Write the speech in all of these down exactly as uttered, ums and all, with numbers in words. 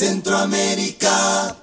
Centroamérica.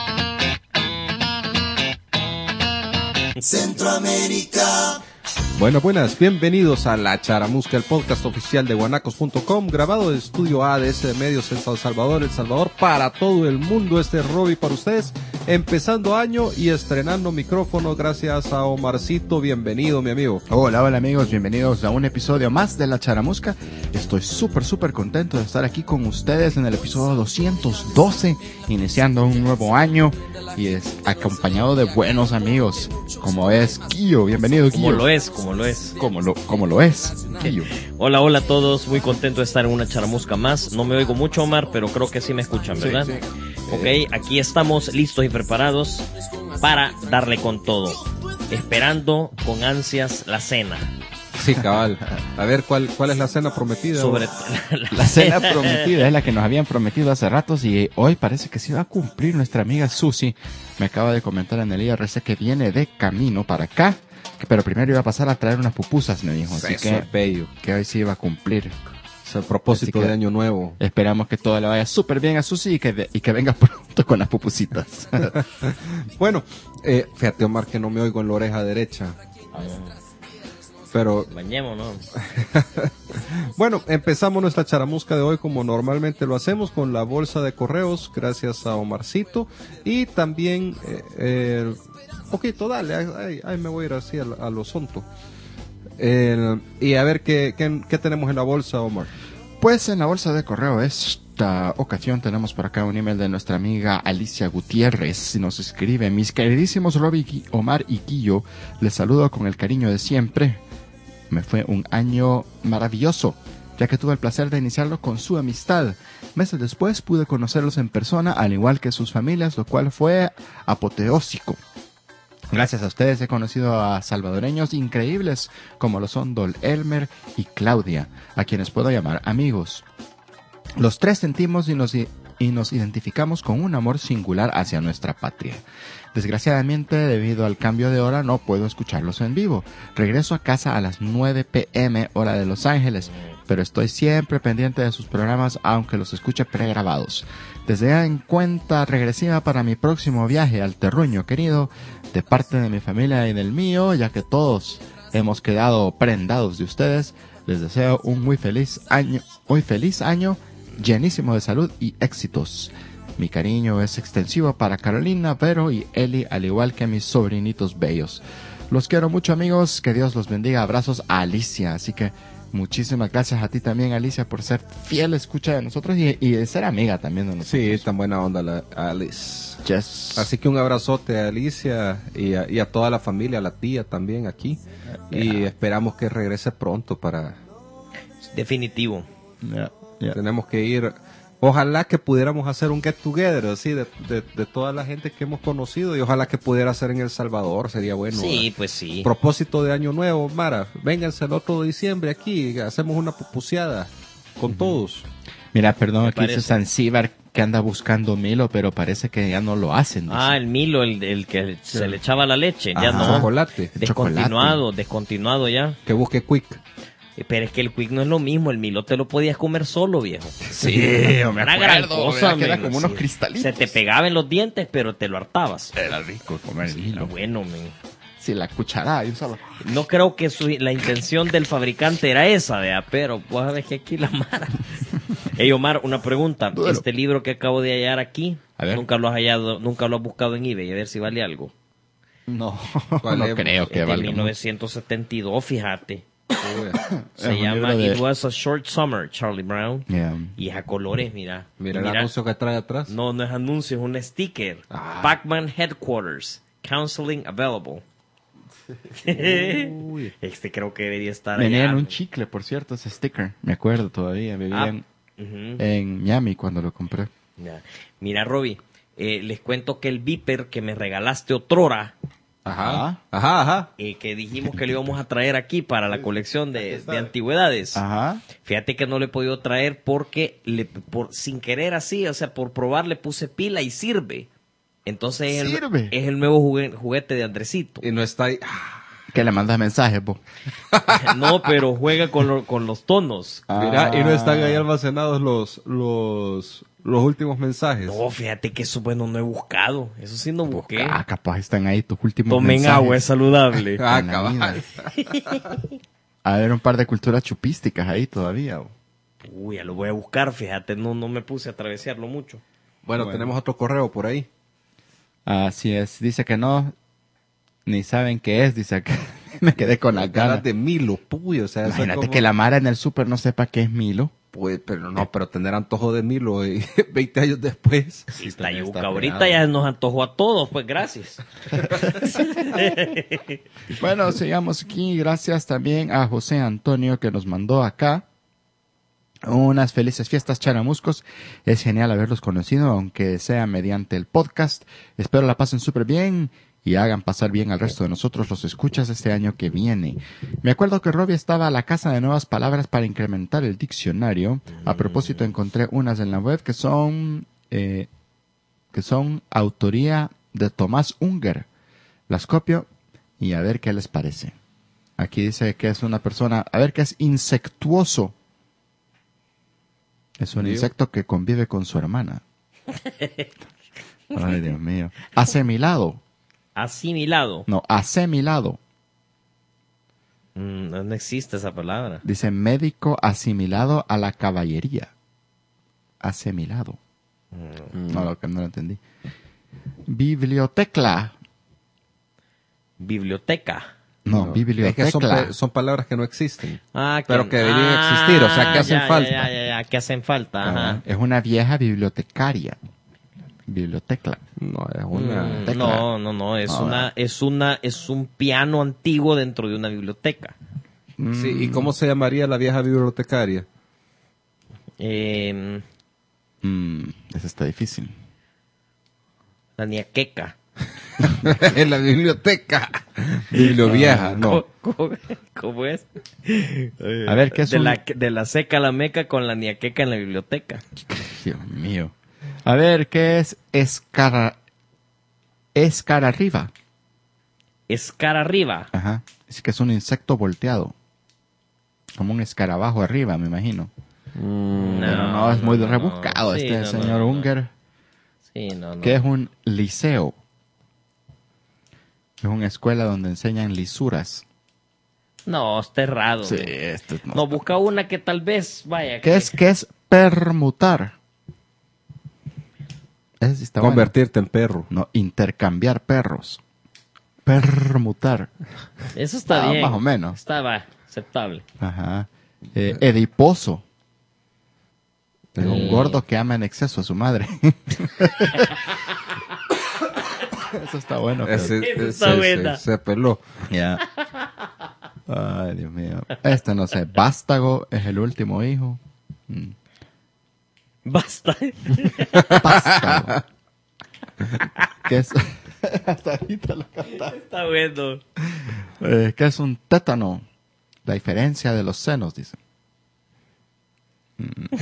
Centroamérica. Bueno, buenas, bienvenidos a La Charamusca, el podcast oficial de guanacos punto com, grabado de Estudio A D S Medios en San Salvador, El Salvador, para todo el mundo. Este es Robbie para ustedes, empezando año y estrenando micrófono gracias a Omarcito. Bienvenido, mi amigo. Hola, hola amigos, bienvenidos a un episodio más de La Charamusca. Estoy súper, súper contento de estar aquí con ustedes en el episodio doscientos doce, iniciando un nuevo año y es acompañado de buenos amigos, como es Quillo. Bienvenido, Quillo. Como lo es, como lo es. Como lo, como lo es, Quillo. Hola, hola a todos, muy contento de estar en una charamusca más. No me oigo mucho, Omar, pero creo que sí me escuchan, ¿verdad? Sí, sí. Ok, aquí estamos listos y preparados para darle con todo, esperando con ansias la cena. Sí, cabal. A ver, ¿cuál, cuál es la cena prometida? Sobre La, la, la cena prometida es la que nos habían prometido hace ratos y hoy parece que se va a cumplir. Nuestra amiga Susi me acaba de comentar en el I R C que viene de camino para acá, que, pero primero iba a pasar a traer unas pupusas, me dijo. Así Eso que, es bello. que hoy sí iba a cumplir. Es el propósito Así que de año nuevo. Esperamos que todo le vaya súper bien a Susi y que, y que venga pronto con las pupusitas. Bueno, eh, fíjate, Omar, que no me oigo en la oreja derecha. Pero bañémonos. Bueno, empezamos nuestra charamusca de hoy como normalmente lo hacemos, con la bolsa de correos, gracias a Omarcito. Y también, eh, eh, poquito, dale, ahí, ahí me voy a ir así a, a lo sonto. Eh, y a ver qué, qué, qué tenemos en la bolsa, Omar. Pues en la bolsa de correo esta ocasión tenemos por acá un email de nuestra amiga Alicia Gutiérrez. Nos escribe: mis queridísimos Robbie, Omar y Quillo, les saludo con el cariño de siempre. Me fue un año maravilloso, ya que tuve el placer de iniciarlo con su amistad. Meses después pude conocerlos en persona, al igual que sus familias, lo cual fue apoteósico. Gracias a ustedes he conocido a salvadoreños increíbles, como lo son Dol Elmer y Claudia, a quienes puedo llamar amigos. Los tres sentimos y nos, y nos identificamos con un amor singular hacia nuestra patria. Desgraciadamente, debido al cambio de hora, no puedo escucharlos en vivo. Regreso a casa a las nueve pe eme, hora de Los Ángeles, pero estoy siempre pendiente de sus programas, aunque los escuche pregrabados. Desde en cuenta regresiva para mi próximo viaje al terruño querido, de parte de mi familia y del mío, ya que todos hemos quedado prendados de ustedes, les deseo un muy feliz año, muy feliz año, llenísimo de salud y éxitos. Mi cariño es extensivo para Carolina, Vero y Eli, al igual que mis sobrinitos bellos. Los quiero mucho, amigos, que Dios los bendiga. Abrazos a Alicia. Así que muchísimas gracias a ti también, Alicia, por ser fiel escucha de nosotros y, y de ser amiga también de nosotros. Sí, tan buena onda la Alice. Yes. Así que un abrazote a Alicia y a, y a toda la familia, a la tía también aquí. Yeah. Y esperamos que regrese pronto para... Definitivo. Yeah, yeah. Tenemos que ir... Ojalá que pudiéramos hacer un get together, así, de, de, de toda la gente que hemos conocido, y ojalá que pudiera ser en El Salvador, sería bueno. Sí, ¿eh? pues sí. Propósito de Año Nuevo, Mara, vénganse el otro de diciembre aquí, hacemos una pupuseada con uh-huh. todos. Mira, perdón, aquí dice Zanzíbar que anda buscando Milo, pero parece que ya no lo hacen. Dice. Ah, el Milo, el, el que sí. se le echaba la leche, ya Ajá. no. Chocolate. Descontinuado, Chocolate. descontinuado ya. Que busque Quick. Pero es que el Quick no es lo mismo, el Milo te lo podías comer solo, viejo. Sí, me una acuerdo, gran cosa, que era men, como unos sí. cristalitos. Se te pegaba en los dientes, pero te lo hartabas. Era rico comer el Milo. Bueno, men. Sí, la cucharada y un solo. No creo que su, la intención del fabricante era esa, vea, pero pues a ver que aquí la mara. Hey, Omar, una pregunta. Dúdelo. Este libro que acabo de hallar aquí, nunca lo has hallado, nunca lo has buscado en eBay, a ver si vale algo. No, vale, no creo que es valga. De mil novecientos setenta y dos, fíjate. Se es llama de... It Was a Short Summer, Charlie Brown. Yeah. Y es a colores, mira. Mira, mira el anuncio que trae atrás. No, no es anuncio, es un sticker. Ah. Pac-Man Headquarters, Counseling Available. Este creo que debería estar Venía allá. en un chicle, por cierto, ese sticker. Me acuerdo todavía. Vivía Ah, en, uh-huh. en Miami cuando lo compré. Ya. Mira, Robbie, eh, les cuento que el Viper que me regalaste otrora, Ajá, ajá, ajá. eh, que dijimos que lo íbamos a traer aquí para la colección de, de antigüedades. Ajá. Fíjate que no lo he podido traer porque le, por, sin querer así, o sea, por probar le puse pila y sirve. Entonces es el, ¿Sirve? es el nuevo juguete, juguete de Andresito. Y no está ahí. Que le mandas mensajes, vos. No, pero juega con, lo- con los tonos. Mira, y no están Ah. ahí almacenados los, los, los últimos mensajes. No, fíjate que eso, bueno, no he buscado. Eso sí no busqué. Ah, capaz están ahí tus últimos Tomen mensajes. agua, es saludable. Ah, en la cabal. A ver, un par de culturas chupísticas ahí todavía. Bo. Uy, ya lo voy a buscar, fíjate. No, no me puse a atravesarlo mucho. Bueno, Bueno. tenemos otro correo por ahí. Así es. Dice que no, ni saben qué es. Dice que me quedé con las Ganas ganas. de Milo, puy, o sea, eso es Imagínate como- que la Mara en el súper no sepa qué es Milo. Pues, pero no, pero tener antojo de Milo eh, veinte años después. Sí, está- la está yuca fregado. ahorita ya nos antojó a todos, pues gracias. Bueno, sigamos aquí. Gracias también a José Antonio que nos mandó acá unas felices fiestas charamuscos. Es genial haberlos conocido, aunque sea mediante el podcast. Espero la pasen súper bien y hagan pasar bien al resto de nosotros los escuchas este año que viene. Me acuerdo que Robbie estaba a la casa de nuevas palabras para incrementar el diccionario. A propósito, encontré unas en la web que son eh, que son autoría de Tomás Unger. Las copio y a ver qué les parece. Aquí dice que es una persona, a ver qué es insectuoso. Es un Dios. insecto que convive con su hermana. Ay, Dios mío. Asemilado. Asimilado. No, asemilado. Mm, no, no existe esa palabra. Dice médico asimilado a la caballería. Asemilado. No, lo que no lo entendí. Biblioteca. Biblioteca. No, Es biblioteca. que son, pa- son palabras que no existen. Ah, Pero que deberían existir, o sea, que hacen ya, falta. Ya, ya, ya, que hacen falta. Ah, Ajá. es una vieja bibliotecaria. Biblioteca. No, es una... Mm, tecla. no, no, no, es No, una, es una, es un piano antiguo dentro de una biblioteca. Sí, ¿y cómo se llamaría la vieja bibliotecaria? Eh, Mm, eso está difícil. la niaqueca. En la biblioteca. Bibliovieja, no. ¿Cómo, cómo- cómo es? A ver, ¿qué es de un- la, de la seca a la meca con la niaqueca en la biblioteca. Dios mío. A ver, ¿qué es escara... escara arriba? Escar arriba. Ajá. Es que es un insecto volteado. Como un escarabajo arriba, me imagino. No, Pero no, es muy no, no. rebuscado Sí, este no, señor no, no. Unger. Sí, no, no. ¿Qué es un liceo? Es una escuela donde enseñan lisuras. No, está errado. Sí, men. esto no No, está- busca una que tal vez vaya. ¿Qué es, qué es permutar? Ese sí está bueno. Convertirte en perro. No, intercambiar perros. Permutar. Eso está Ah, bien. más o menos. Estaba aceptable. Ajá. Eh, ediposo. Es un Eh. gordo que ama en exceso a su madre. Eso está bueno. pero- Ese, Esa ese- está se- buena. se peló. Ya. Ay, Dios mío. Este no sé. Vástago es el último hijo. Mm. Basta. Vástago. ¿Qué es? Hasta ahorita lo cantaba. Está bueno. Eh, ¿Qué es un tétano? La diferencia de los senos, dice. Mm.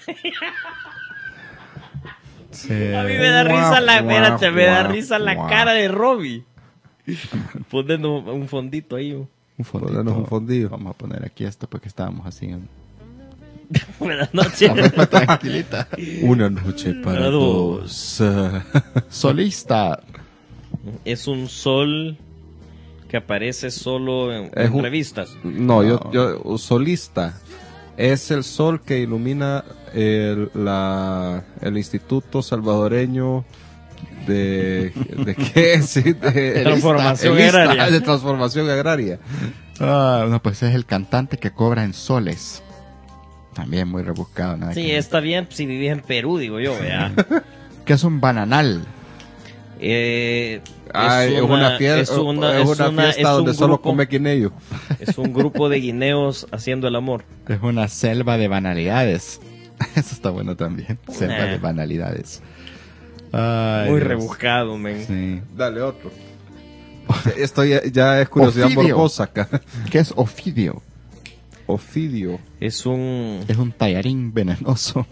A mí me da risa la, espérate, me da risa la cara de Robbie. Poniendo un fondito ahí. Un fondito. Ponernos un fondillo. Vamos a poner aquí esto porque estábamos así. En... Buenas noches. Tranquilita. Una noche para Para dos. Solista. Es un sol que aparece solo en, Es en un- revistas. No, yo, yo, solista. Es el sol que ilumina el, la, el Instituto Salvadoreño de, de qué, sí, de Transformación el ISTA, agraria. de transformación agraria. Ah, no, pues es el cantante que cobra en soles. También muy rebuscado. Nada Sí, que- está bien si vivís en Perú, digo yo, vea. ¿Qué es un bananal? Eh, Ay, es una, fiesta, es una, es es una una- fiesta es un donde solo grupo- come guineo. Es un grupo de guineos haciendo el amor. Es una selva de banalidades. Eso está bueno también. Selva Nah. de banalidades. Ay, Muy Dios. rebuscado, men. Sí. Dale otro. Esto ya, ya es curiosidad Ofidio. morbosa acá. ¿Qué es ofidio? Ofidio. Es un... Es un tallarín venenoso.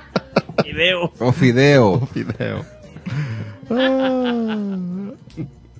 Video. Ofideo. Fideo. Ah.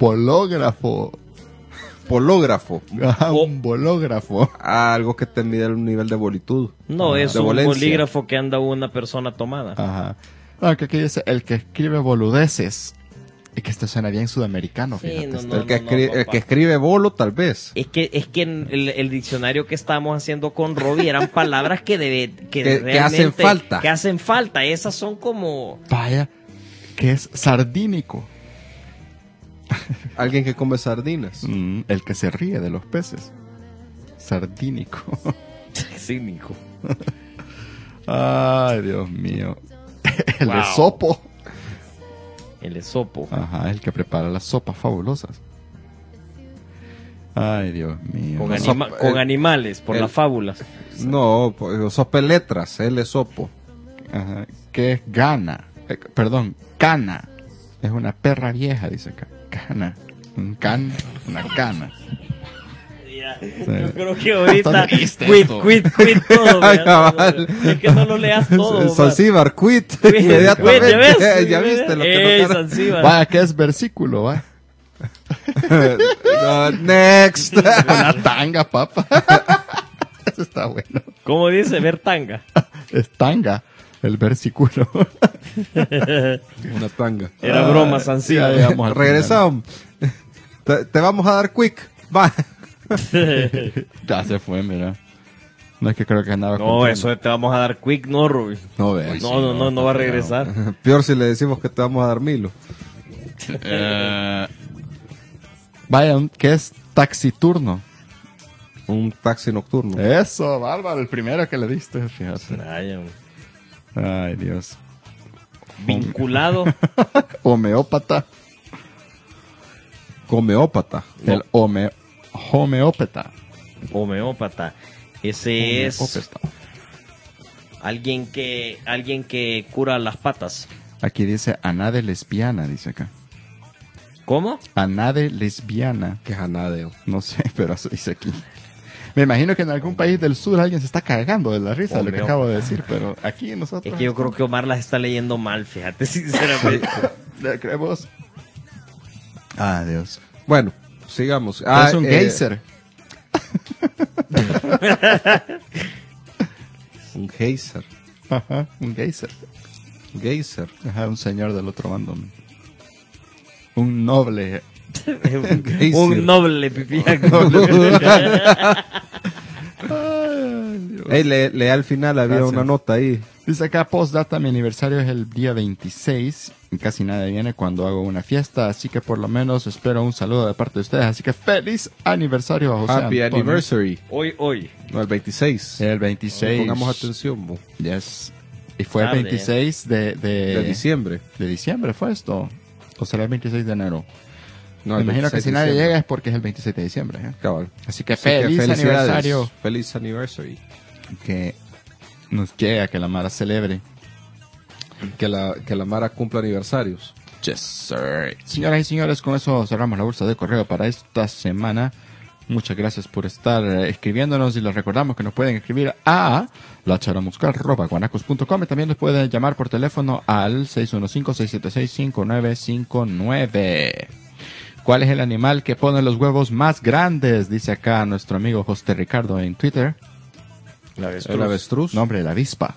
pológrafo. Pológrafo. Ah, O- un bológrafo. Algo que te mide el nivel de bolitud. No, es de un volencia. bolígrafo que anda una persona tomada. Ajá. No, que aquí dice el que escribe boludeces. Y que esto suena bien sudamericano, Sí, fíjate. no, esto. no. el, que escri- el papá. que escribe bolo, tal vez. Es que, es que en el, el diccionario que estábamos haciendo con Robbie eran palabras que debe, que, Que- que realmente- hacen falta. Que hacen falta. Esas son como... Vaya, que es sardínico. Alguien que come sardinas. Mm, el que se ríe de los peces. Sardínico. cínico. Ay, Dios mío. El Wow. esopo. El esopo. Ajá, el que prepara las sopas fabulosas. Ay, Dios mío. Con, No, anima- sopa- con el- animales, por el- las fábulas. No, pues, sopeletras, el esopo. Ajá, que es gana. Eh, perdón, cana. Es una perra vieja, dice acá. Cana. Un can, una cana. Yo creo que ahorita Está triste quit, esto. quit, quit todo. Ay, vea, cabal. es que no lo leas todo. va. Zanzíbar, quit. Quit, Inmediatamente. ¿ya ves? Ya viste lo que Ey, nos gana. Zanzíbar. Vaya, que es versículo, va. No, next. Una tanga, papa. Eso está bueno. ¿Cómo dice? Ver tanga. Es tanga, el versículo. Una tanga. Era broma, Ya Zanzíbar. llegamos al Regresamos. Te, te vamos a dar quick. Va. final. Ya se fue, mira. No es que creo que andaba No, contando. eso de te vamos a dar quick, no, Ruby. No veas. No, no, no, no va a regresar. Peor si le decimos que te vamos a dar Milo. Eh, vaya, un- ¿qué es taxiturno? Un taxi nocturno. Eso, bárbaro, el primero que le diste, fíjate. Ay, hombre. Ay, Dios. Vinculado. Homeópata. Comeópata. El home, homeópata. Homeópata. Ese es Homeópata. alguien que alguien que cura las patas. Aquí dice anade lesbiana, dice acá. ¿Cómo? Anade lesbiana. Que janadeo. No sé, pero eso dice aquí. Me imagino que en algún país del sur alguien se está cagando de la risa de lo que Homeópata. acabo de decir, pero aquí nosotros... Es que yo creo que Omar las está leyendo mal, fíjate, sinceramente. ¿Le creemos? Ah, Dios. Bueno, sigamos. es Ah, un eh, geyser. Un geyser. Ajá, un geyser. Geyser. Ajá, un señor del otro bando. Un noble. Geyser. Un noble pipiaco. Ay, Dios. Ey, le, le al final había Gracias. una nota ahí. Dice acá, postdata, mi aniversario es el día veintiséis. Y casi nadie viene cuando hago una fiesta, así que por lo menos espero un saludo de parte de ustedes. Así que feliz aniversario a José Happy Antonio. anniversary. Hoy, hoy. No, el veintiséis. El veintiséis. Pongamos atención, bo. Yes. Y fue Tarde. el veintiséis de, de, De diciembre. de diciembre, ¿fue esto? ¿O será el veintiséis de enero? No, Me el imagino que veintiséis si de nadie diciembre. llega es porque es el veintiséis de diciembre. ¿eh? Cabal. Así que Así que feliz felicidades. aniversario. Feliz anniversary. Que nos llega, que la Mara celebre. Que la, que la Mara cumpla aniversarios. Yes, sir. Señoras y señores, con eso cerramos la bolsa de correo para esta semana. Muchas gracias por estar eh, escribiéndonos y les recordamos que nos pueden escribir a la charamusca arroba guanacos punto com y también les pueden llamar por teléfono al seis uno cinco, seis siete seis, cinco nueve cinco nueve. ¿Cuál es el animal que pone los huevos más grandes? Dice acá nuestro amigo José Ricardo en Twitter. La El avestruz. Nombre, la avispa.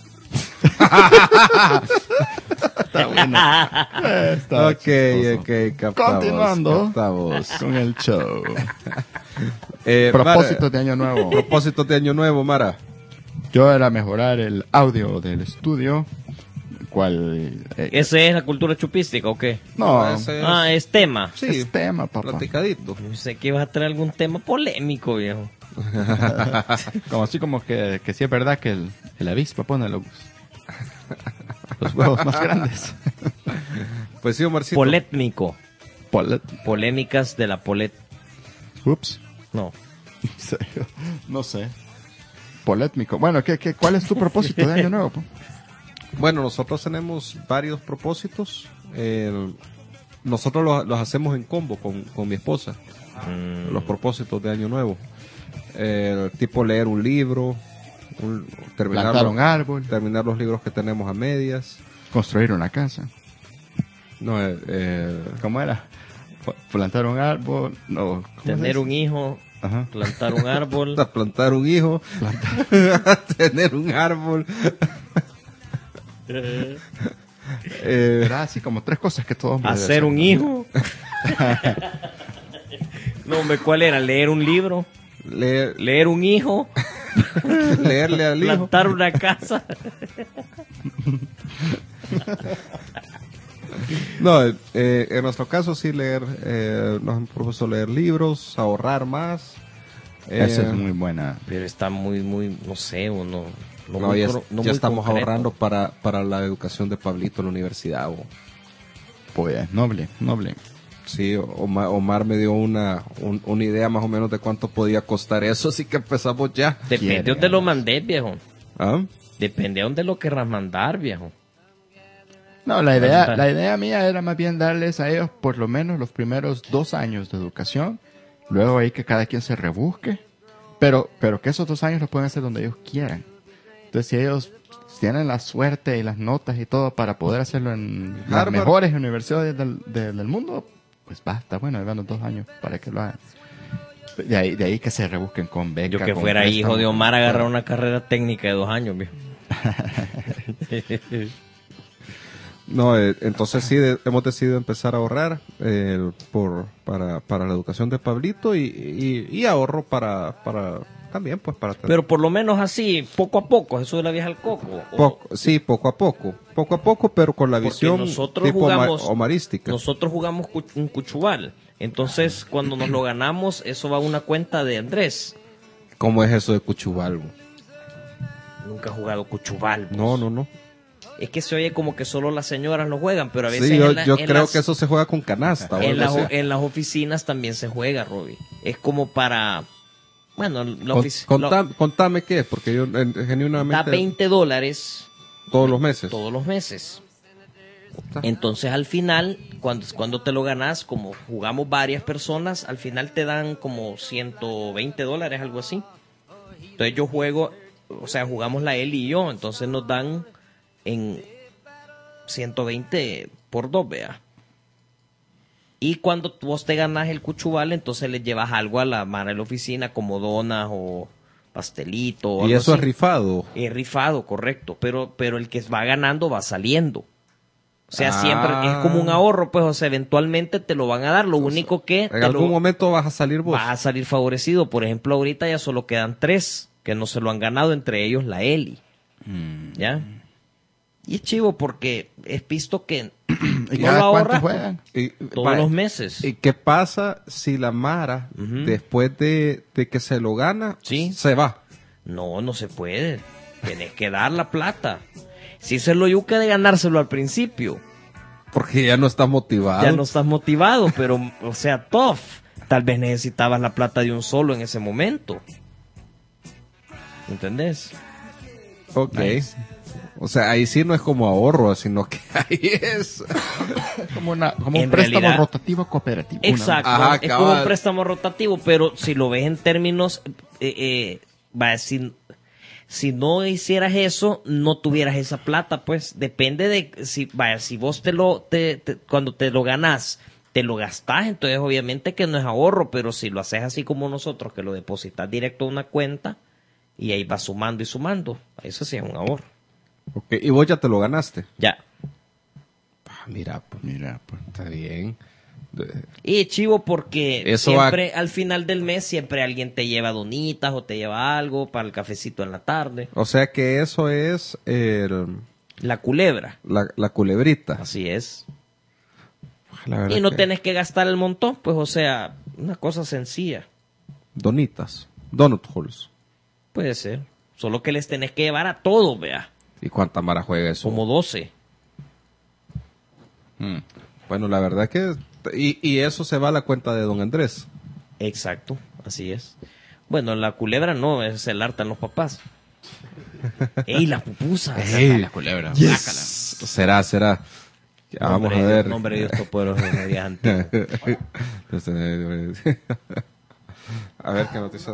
Está bueno. Eh, está Ok, chistoso. ok, captamos. Continuando. Captamos. Con el show. Eh, Propósito Mara, de año nuevo. propósito de año nuevo, Mara. Yo era mejorar el audio del estudio. ¿Cuál? eh, ¿Ese es la cultura chupística o qué? no, Ese es- Ah, es tema. sí, es tema, papá. platicadito. Yo sé que vas a traer algún tema polémico, viejo. Como así como que, que sí es verdad que el, el avispa pone los, los huevos más grandes. Pues sí, Omarcito. Polétmico. Polet. Polémicas de la polet... Ups. No. ¿En serio? No sé. Polétmico. Bueno, ¿qué, qué, ¿cuál es tu propósito de año nuevo? po? Bueno, nosotros tenemos varios propósitos. Eh, nosotros los, los hacemos en combo con, con mi esposa. Mm, Los propósitos de año nuevo. Eh, tipo leer un libro, un- terminar, Plantar los, un árbol. terminar los libros que tenemos a medias. Construir una casa. No, eh, eh, ¿Cómo era? Plantar un árbol, no. Tener un hijo, Ajá. plantar un árbol. Plantar un hijo, tener un árbol. eh, Era así como tres cosas que todos hacer un hijo. No, hombre, ¿cuál era? Leer un libro, leer, leer un hijo, leerle al hijo. plantar una casa. No, eh, en nuestro caso sí leer, eh, nos han propuesto leer libros, ahorrar más. Eh, Esa es muy buena. Pero está muy, muy, no sé, uno. No, no, muy ya, cro- no ya muy estamos concreto. ahorrando para, para la educación de Pablito en la universidad. O. Pues, noble, noble. Sí, Omar, Omar me dio una, un- una idea más o menos de cuánto podía costar eso, así que empezamos ya. Depende de Quiere, dónde lo ¿no? mandés, viejo. ¿Ah? Depende de dónde lo querrás mandar, viejo. No, la idea, Bastante. la idea mía era más bien darles a ellos por lo menos los primeros dos años de educación, luego ahí que cada quien se rebusque, pero, pero que esos dos años lo pueden hacer donde ellos quieran. Entonces, si ellos tienen la suerte y las notas y todo para poder hacerlo en las Harvard. mejores universidades del, de- del mundo, pues basta, bueno, ahí van los dos años para que lo hagan. De ahí, de ahí que se rebusquen con becas. Yo que con fuera hijo préstamos, de con Omar, todo. agarrar una carrera técnica de dos años, viejo. No, eh, entonces sí de- hemos decidido empezar a ahorrar eh, por para, para la educación de Pablito y, y, y ahorro para, para también pues para tener- Pero por lo menos así, poco a poco, eso de la vieja al coco. O- poco, sí, poco a poco, poco a poco, pero con la Porque visión nosotros tipo oma- jugamos- omarística. Nosotros jugamos cu- un cuchubal. Entonces, cuando nos lo ganamos, eso va a una cuenta de Andrés. ¿Cómo es eso de Cuchubal? bo? Nunca he jugado cuchubal. pues. No, no, no. Es que se oye como que solo las señoras lo juegan, pero a veces Sí, yo, en la- yo en creo las- que eso se juega con canasta. o en, algo las, así. o- en las oficinas también se juega, Robbie. Es como para... Bueno, la Con- ofici- contá- lo- contame qué es, porque yo eh, da genuinamente veinte dólares todos los meses. todos los meses. Entonces al final, cuando, cuando te lo ganas, como jugamos varias personas, al final te dan como ciento veinte dólares, algo así. Entonces yo juego, o sea, jugamos la él y yo, entonces nos dan en ciento veinte por dos, vea. Y cuando vos te ganas el cuchubal, entonces le llevas algo a la mano de la oficina, como donas o pastelito. O Y algo eso es así. rifado. Es rifado, correcto, pero, pero el que va ganando va saliendo. O sea, Ah. siempre es como un ahorro, pues, o sea, eventualmente te lo van a dar. Lo único que En te algún lo, momento vas a salir vos. vas a salir favorecido. Por ejemplo, ahorita ya solo quedan tres que no se lo han ganado, entre ellos la Eli. ¿Ya? Y es chivo porque es visto que ¿Y no cada lo cuánto ahorras juegan? Y- todos va, los meses. ¿Y qué pasa si la Mara, Ujú. después de, de que se lo gana, Sí. se va? No, no se puede. Tienes que dar la plata. Si se lo yuca de ganárselo al principio, Porque ya no está motivado. ya no estás motivado, pero, o sea, tough. Tal vez necesitabas la plata de un solo en ese momento. ¿Entendés? Ok. Nice. O sea, ahí sí no es como ahorro, sino que ahí es. Es como, una, como En un préstamo realidad- rotativo cooperativo. una- Exacto. Ajá, es cabal. como un préstamo rotativo, pero si lo ves en términos, eh, eh, va, si, si no hicieras eso, no tuvieras esa plata, pues depende de si, vaya, si vos te lo, te, te- cuando te lo ganás, te lo gastás, entonces obviamente que no es ahorro, pero si lo haces así como nosotros, que lo depositas directo a una cuenta y ahí vas sumando y sumando, eso sí es un ahorro. Ok, y vos ya te lo ganaste. Ya. Ah, mira, pues Mira, pues. está bien. De- Y chivo porque Eso va- siempre al final del mes siempre alguien te lleva donitas o te lleva algo para el cafecito en la tarde. O sea que eso es el- La culebra, la, la culebrita. así es. La verdad Y no que- tenés que gastar el montón, pues o sea, una cosa sencilla. Donitas. Donut holes. Puede ser. Solo que les tenés que llevar a todos, vea. ¿Y cuánta Mara juega eso? Como doce. Mm. Bueno, la verdad que... Y, y eso se va a la cuenta de don Andrés. Exacto, así es. Bueno, la culebra no, es el harta en los papás. ¡Ey, las pupusas! Ey, la culebra. Yes. Sácala. Será, será. Ya, vamos a Nombre de- ver. Nombre de Dios Todopoderoso de días antiguos. A ver qué noticia.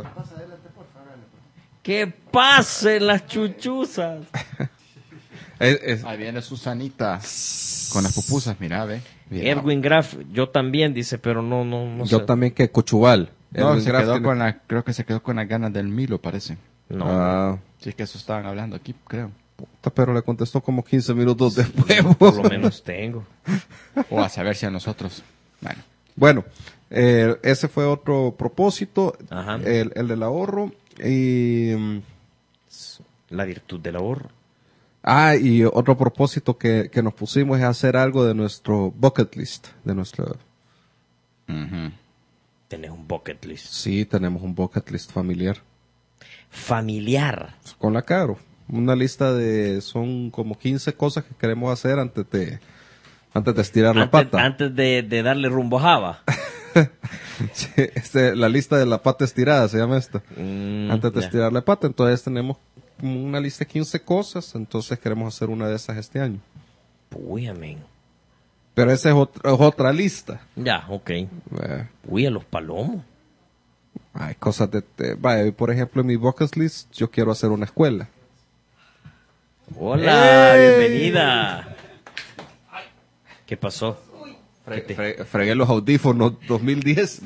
¡Que pasen las chuchuzas! Es- es- Ahí viene Susanita con las pupusas, mira, ve. Bien. Edwin Graf, yo también, dice, pero no, no, no Yo sé. también que Cochubal. No, Edwin se Graf quedó tiene- con la, creo que se quedó con las ganas del Milo, parece. No. Ah, Sí, es que eso estaban hablando aquí, creo. puta, pero le contestó como quince minutos después. Por lo menos tengo. O a saber si a nosotros. Bueno. Bueno, eh, ese fue otro propósito, Ajá. el, el del ahorro. Y, mm, La virtud del ahorro. ah, y otro propósito que, que nos pusimos es hacer algo de nuestro bucket list, de nuestro... Ujú. Tenés un bucket list. Sí, tenemos un bucket list familiar. Familiar. Con la Caro. Una lista de, son como quince cosas que queremos hacer antes de, antes de estirar la Antes, pata. antes de, de darle rumbo a Java. Sí, este, la lista de la pata estirada se llama esta. Mm, Antes de ya. estirar la pata. Entonces tenemos como una lista de quince cosas. Entonces queremos hacer una de esas este año. Uy, amén. Pero esa es otra, es otra lista. Ya, ok. Eh, Uy, a los palomos. hay cosas de... de- vaya, por ejemplo, en mi bucket list yo quiero hacer una escuela. Hola, ¡Ey! bienvenida. ¿Qué pasó? Fre- fre- fregué los audífonos dos mil diez.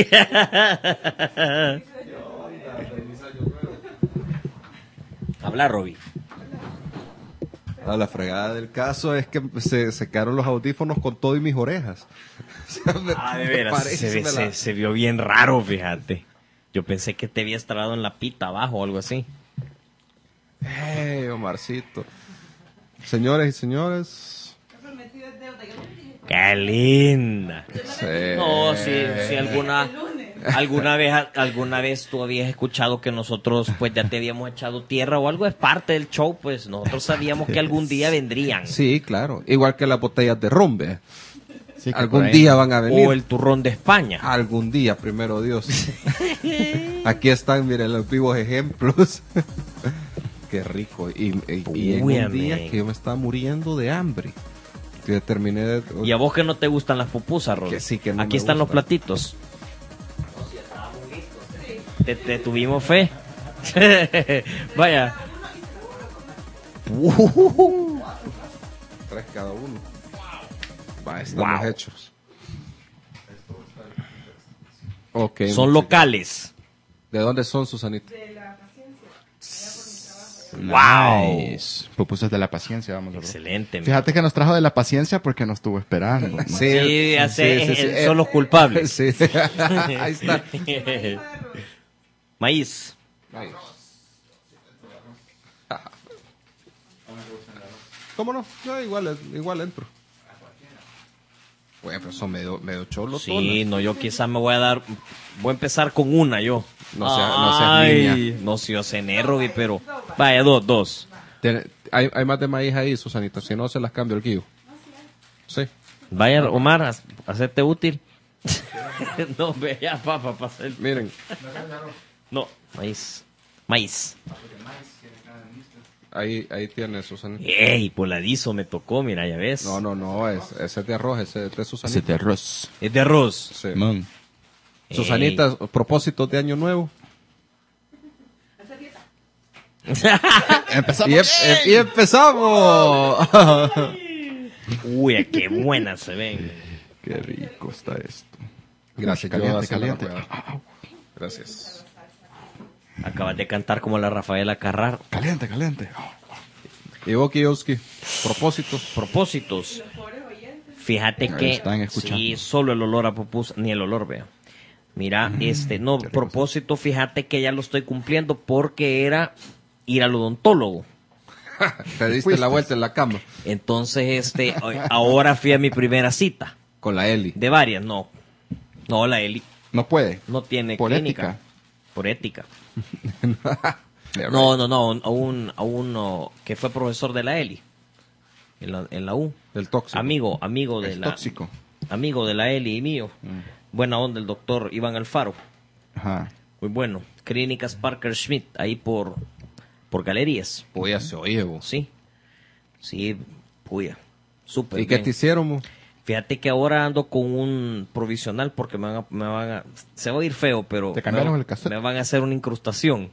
Habla, Robbie. Ah, la fregada del caso es que se, se quedaron los audífonos con todo y mis orejas. O sea, me- Ah, de me veras, parece, se, ve- me se- la- se vio bien raro, fíjate. Yo pensé que te habías tragado en la pita abajo o algo así. Hey, Omarcito. Señores y señores. ¡Qué linda! Sí. No, si, si alguna, alguna vez, alguna vez tú habías escuchado que nosotros pues ya te habíamos echado tierra o algo, es parte del show, pues nosotros sabíamos que algún día vendrían. Sí, claro. Igual que las botellas de ron, ¿ve? Sí, que Algún por ahí- día van a venir. O el turrón de España. Algún día, primero Dios. Aquí están, miren, los vivos ejemplos. Qué rico. Y, y, y en Uy, un amén. día que yo me estaba muriendo de hambre. Que terminé de... Y a vos que no te gustan las pupusas, Rob. Que sí, que no Aquí me están los gustan. platitos. Te, te tuvimos fe. Vaya. Tres cada uno. Va, estamos Wow. hechos. Ok. Son muchas- locales. ¿De dónde son, Susanita? Wow. Nice. Pupusas de la paciencia, vamos a ver. Excelente. Fíjate que nos trajo de la paciencia porque nos estuvo esperando. ¿no? Sí, hace- sí, sí, eh, sí. son los culpables. Sí. Ahí está. Maíz. ¿Cómo no? Yo igual, igual entro. Bueno, pero son medio, medio cholos. Sí, no, yo quizás me voy a dar. Voy a empezar con una yo. No sea- no seas Ay, no sé, yo cené, Robbie, pero. Vaya, dos, dos. Tiene- hay, hay más de maíz ahí, Susanita. Si no, se las cambio el guío. Sí. Vaya, Omar, haz- hacerte útil. No, vea, papá, pasa el. Miren, No, maíz. Maíz. ahí, ahí tiene Susanita. Ey, poladizo me tocó, mira, ya ves. No, no, no, es, ese es de arroz, ese es de Ese Susanita. de arroz. Es de arroz. Sí. Man. Susanita, propósitos de año nuevo. Empezamos. Y, em- em- y empezamos. Uy, qué buenas se ven. Qué rico está esto. Gracias, Caliente, yo haciendo la caliente. prueba. Gracias. Acabas de cantar como la Rafaela Carrar. Caliente, caliente. Y vos, Kioski, propósitos. Propósitos. Fíjate Ahí que están escuchando. sí, solo el olor a pupusa, ni el olor, vea. Mira, este, no, qué rico. propósito, fíjate que ya lo estoy cumpliendo porque era ir al odontólogo. Te diste Fuiste. la vuelta en la cama Entonces, este, ahora fui a mi primera cita. con la Eli. De varias, no. No, la Eli No puede. no tiene Por clínica. ética. Por ética. Yeah, No, no, no, a un, a uno que fue profesor de la Eli. En la, en la U. El tóxico. Amigo, amigo de Es la. tóxico. Amigo de la Eli y mío. Buena onda el doctor Iván Alfaro. Ajá. Muy bueno. Clínicas Parker Schmidt, ahí por, por galerías. Pues ya se oye, vos. Sí. Sí, puya. Súper ¿Y qué bien. te hicieron, mo? Fíjate que ahora ando con un provisional porque me van a, me van a se va a oír feo, pero ¿Te cambiaron me, el cassette? me van a hacer una incrustación.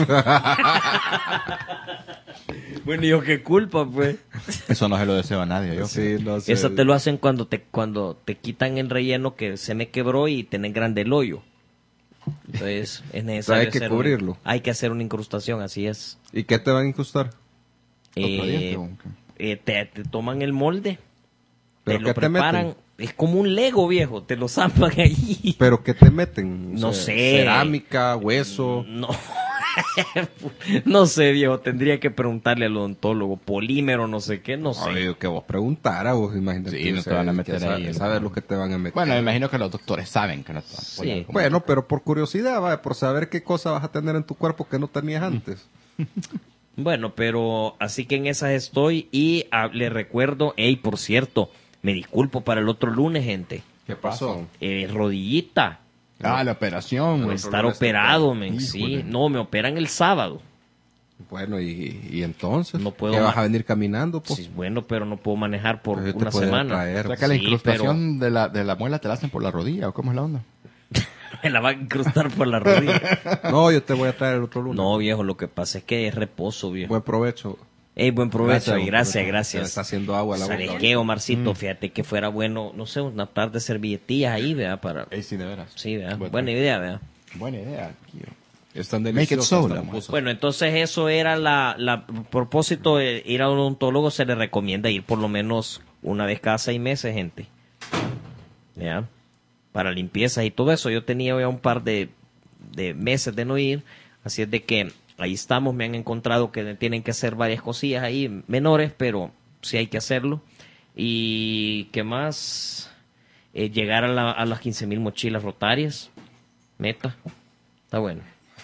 Bueno, y yo qué culpa, pues. Eso no se lo deseo a nadie. Yo. Sí, no sé. Eso te lo hacen cuando te cuando te quitan el relleno que se me quebró y tenés grande el hoyo. Entonces es necesario hay que hacer cubrirlo. Un, hay que hacer una incrustación, así es. ¿Y qué te van a incrustar? ¿Otro diente Eh, o qué? eh, te, te toman el molde, ¿Pero te qué lo te preparan. meten? Es como un Lego, viejo. Te lo zampan ahí. ¿Pero qué te meten? O No sea, sé. Cerámica, hueso. No. No sé, viejo. Tendría que preguntarle al odontólogo. Polímero, no sé qué, no sé. Ay, que vos preguntara, vos imagínate. Sí, no o te sea, van a que meter sa- ahí. Saber lo que te van a meter. Bueno, me imagino que los doctores saben que no te van a Sí. poner. Bueno, pero por curiosidad, vaya, por saber qué cosa vas a tener en tu cuerpo que no tenías antes. Bueno, pero así que en esas estoy y ah, le recuerdo, hey, por cierto, me disculpo para el otro lunes, gente. ¿Qué pasó? Eh, rodillita. Ah, la operación, Por güey. estar lunes operado, temprano. men. Sí, Híjole. no, me operan el sábado. Bueno, y, y entonces, No puedo ¿qué vas ma- a venir caminando? Pues? Sí, bueno, pero no puedo manejar por Pues yo te una podría semana. traer. O sea que la Sí, incrustación de, la, de la muela te la hacen por la rodilla, ¿o cómo es la onda? Me la va a incrustar por la rodilla. No, yo te voy a traer el otro lunes. No, viejo, lo que pasa es que es reposo, viejo. Buen provecho. Ey, buen provecho, Gracias, y gracias, Se le gracias. está haciendo agua a la ¿Sabes boca. qué, Omarcito? Fíjate que fuera bueno, no sé, una par de servilletillas ahí, vea, para... Ey, sí, de veras. Sí, vea, Bueno, buena idea, vea. Buena idea, tío. Están Make it deliciosas so, estas la pupusas. Bueno, entonces eso era la, la propósito de ir a un odontólogo, se le recomienda ir por lo menos una vez cada seis meses, gente. ¿Ya? Para limpieza y todo eso. Yo tenía ya un par de, de meses de no ir, así es de que ahí estamos, me han encontrado que tienen que hacer varias cosillas ahí menores, pero sí hay que hacerlo. Y qué más, Eh, llegar a, la- a las quince mil mochilas rotarias, meta, está bueno.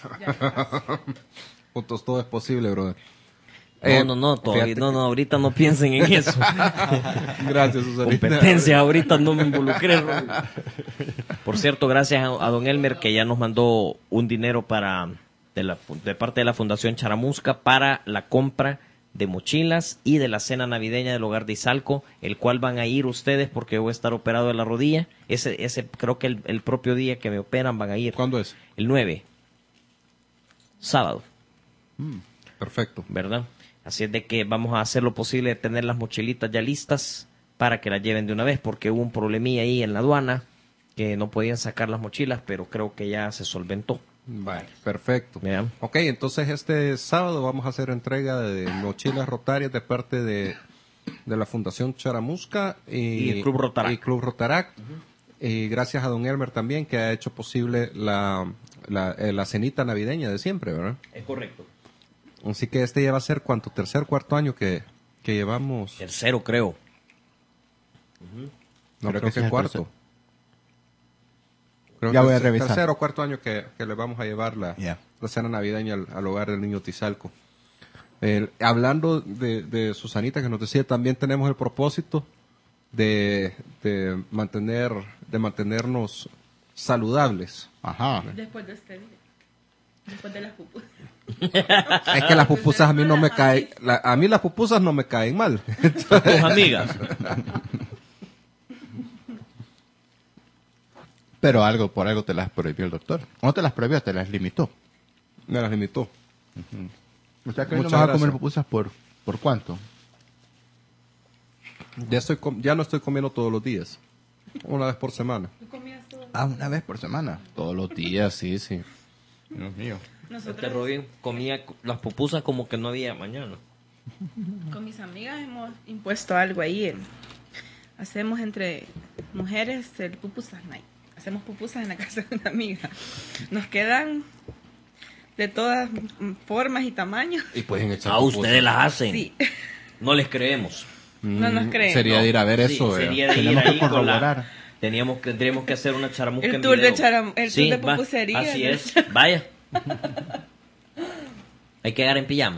Juntos todo es posible, brother. No, Eh, no, no, todavía, fíjate no, no, ahorita no piensen en eso. Gracias, Susanita. Competencias, ahorita no me involucré. Robin. Por cierto, gracias a, a don Elmer que ya nos mandó un dinero para de, la, de parte de la Fundación Charamusca para la compra de mochilas y de la cena navideña del hogar de Izalco, el cual van a ir ustedes porque yo voy a estar operado de la rodilla. Ese, ese creo que el, el propio día que me operan van a ir. ¿Cuándo es? El nueve. Sábado. Perfecto. ¿Verdad? Así es de que vamos a hacer lo posible de tener las mochilitas ya listas para que las lleven de una vez, porque hubo un problemilla ahí en la aduana que no podían sacar las mochilas, pero creo que ya se solventó. Vale, perfecto. Vean. Ok, entonces este sábado vamos a hacer entrega de mochilas rotarias de parte de, de la Fundación Charamusca y, Y el Club Rotarac. y Club Rotarac. Y gracias a don Elmer también que ha hecho posible la, la, eh, la cenita navideña de siempre, ¿verdad? Es correcto. Así que este ya va a ser, ¿cuánto? Tercer, cuarto año que, que llevamos. Tercero, creo. No, creo, Creo que que, sí es el cuarto. tercero. Creo Ya que voy a es el revisar. Tercer o cuarto año que, que le vamos a llevar la, Ya. la cena navideña al, al hogar del niño Tizalco. Eh, hablando de, de Susanita, que nos decía, también tenemos el propósito de, de mantener de mantenernos saludables. Ajá. Después de este día. Después de las pupusas. Es que las pupusas a mí no me caen, la- a mí las pupusas no me caen mal. Tus amigas. Pero algo, por algo te las prohibió el doctor. ¿O no te las prohibió? Te las limitó. Me las limitó. O sea que hoy no Muchas vas a gracias. comer pupusas por, ¿por cuánto? Ya estoy com- ya no estoy comiendo todos los días. Una vez por semana. ¿Tú comías todo? Ah, una vez por semana. Todos los días, sí, sí. Dios mío. Este Nosotros Robin comía las pupusas como que no había mañana. con mis amigas hemos impuesto algo ahí. en- hacemos entre mujeres el pupusas night. Hacemos pupusas en la casa de una amiga. Nos quedan de todas mm, formas y tamaños. Y pueden echar Ah, pupusas. ustedes las hacen. Sí. No les creemos. No nos creen. Sería de ir a ver Sí, eso. eh. sería de ir Tenemos que ahí con la... corroborar. Teníamos que, tendríamos que hacer una charamusca El en tour de video. charam- el tour de va, pupusería, Así ¿no? es. Vaya. Hay que llegar en pijama.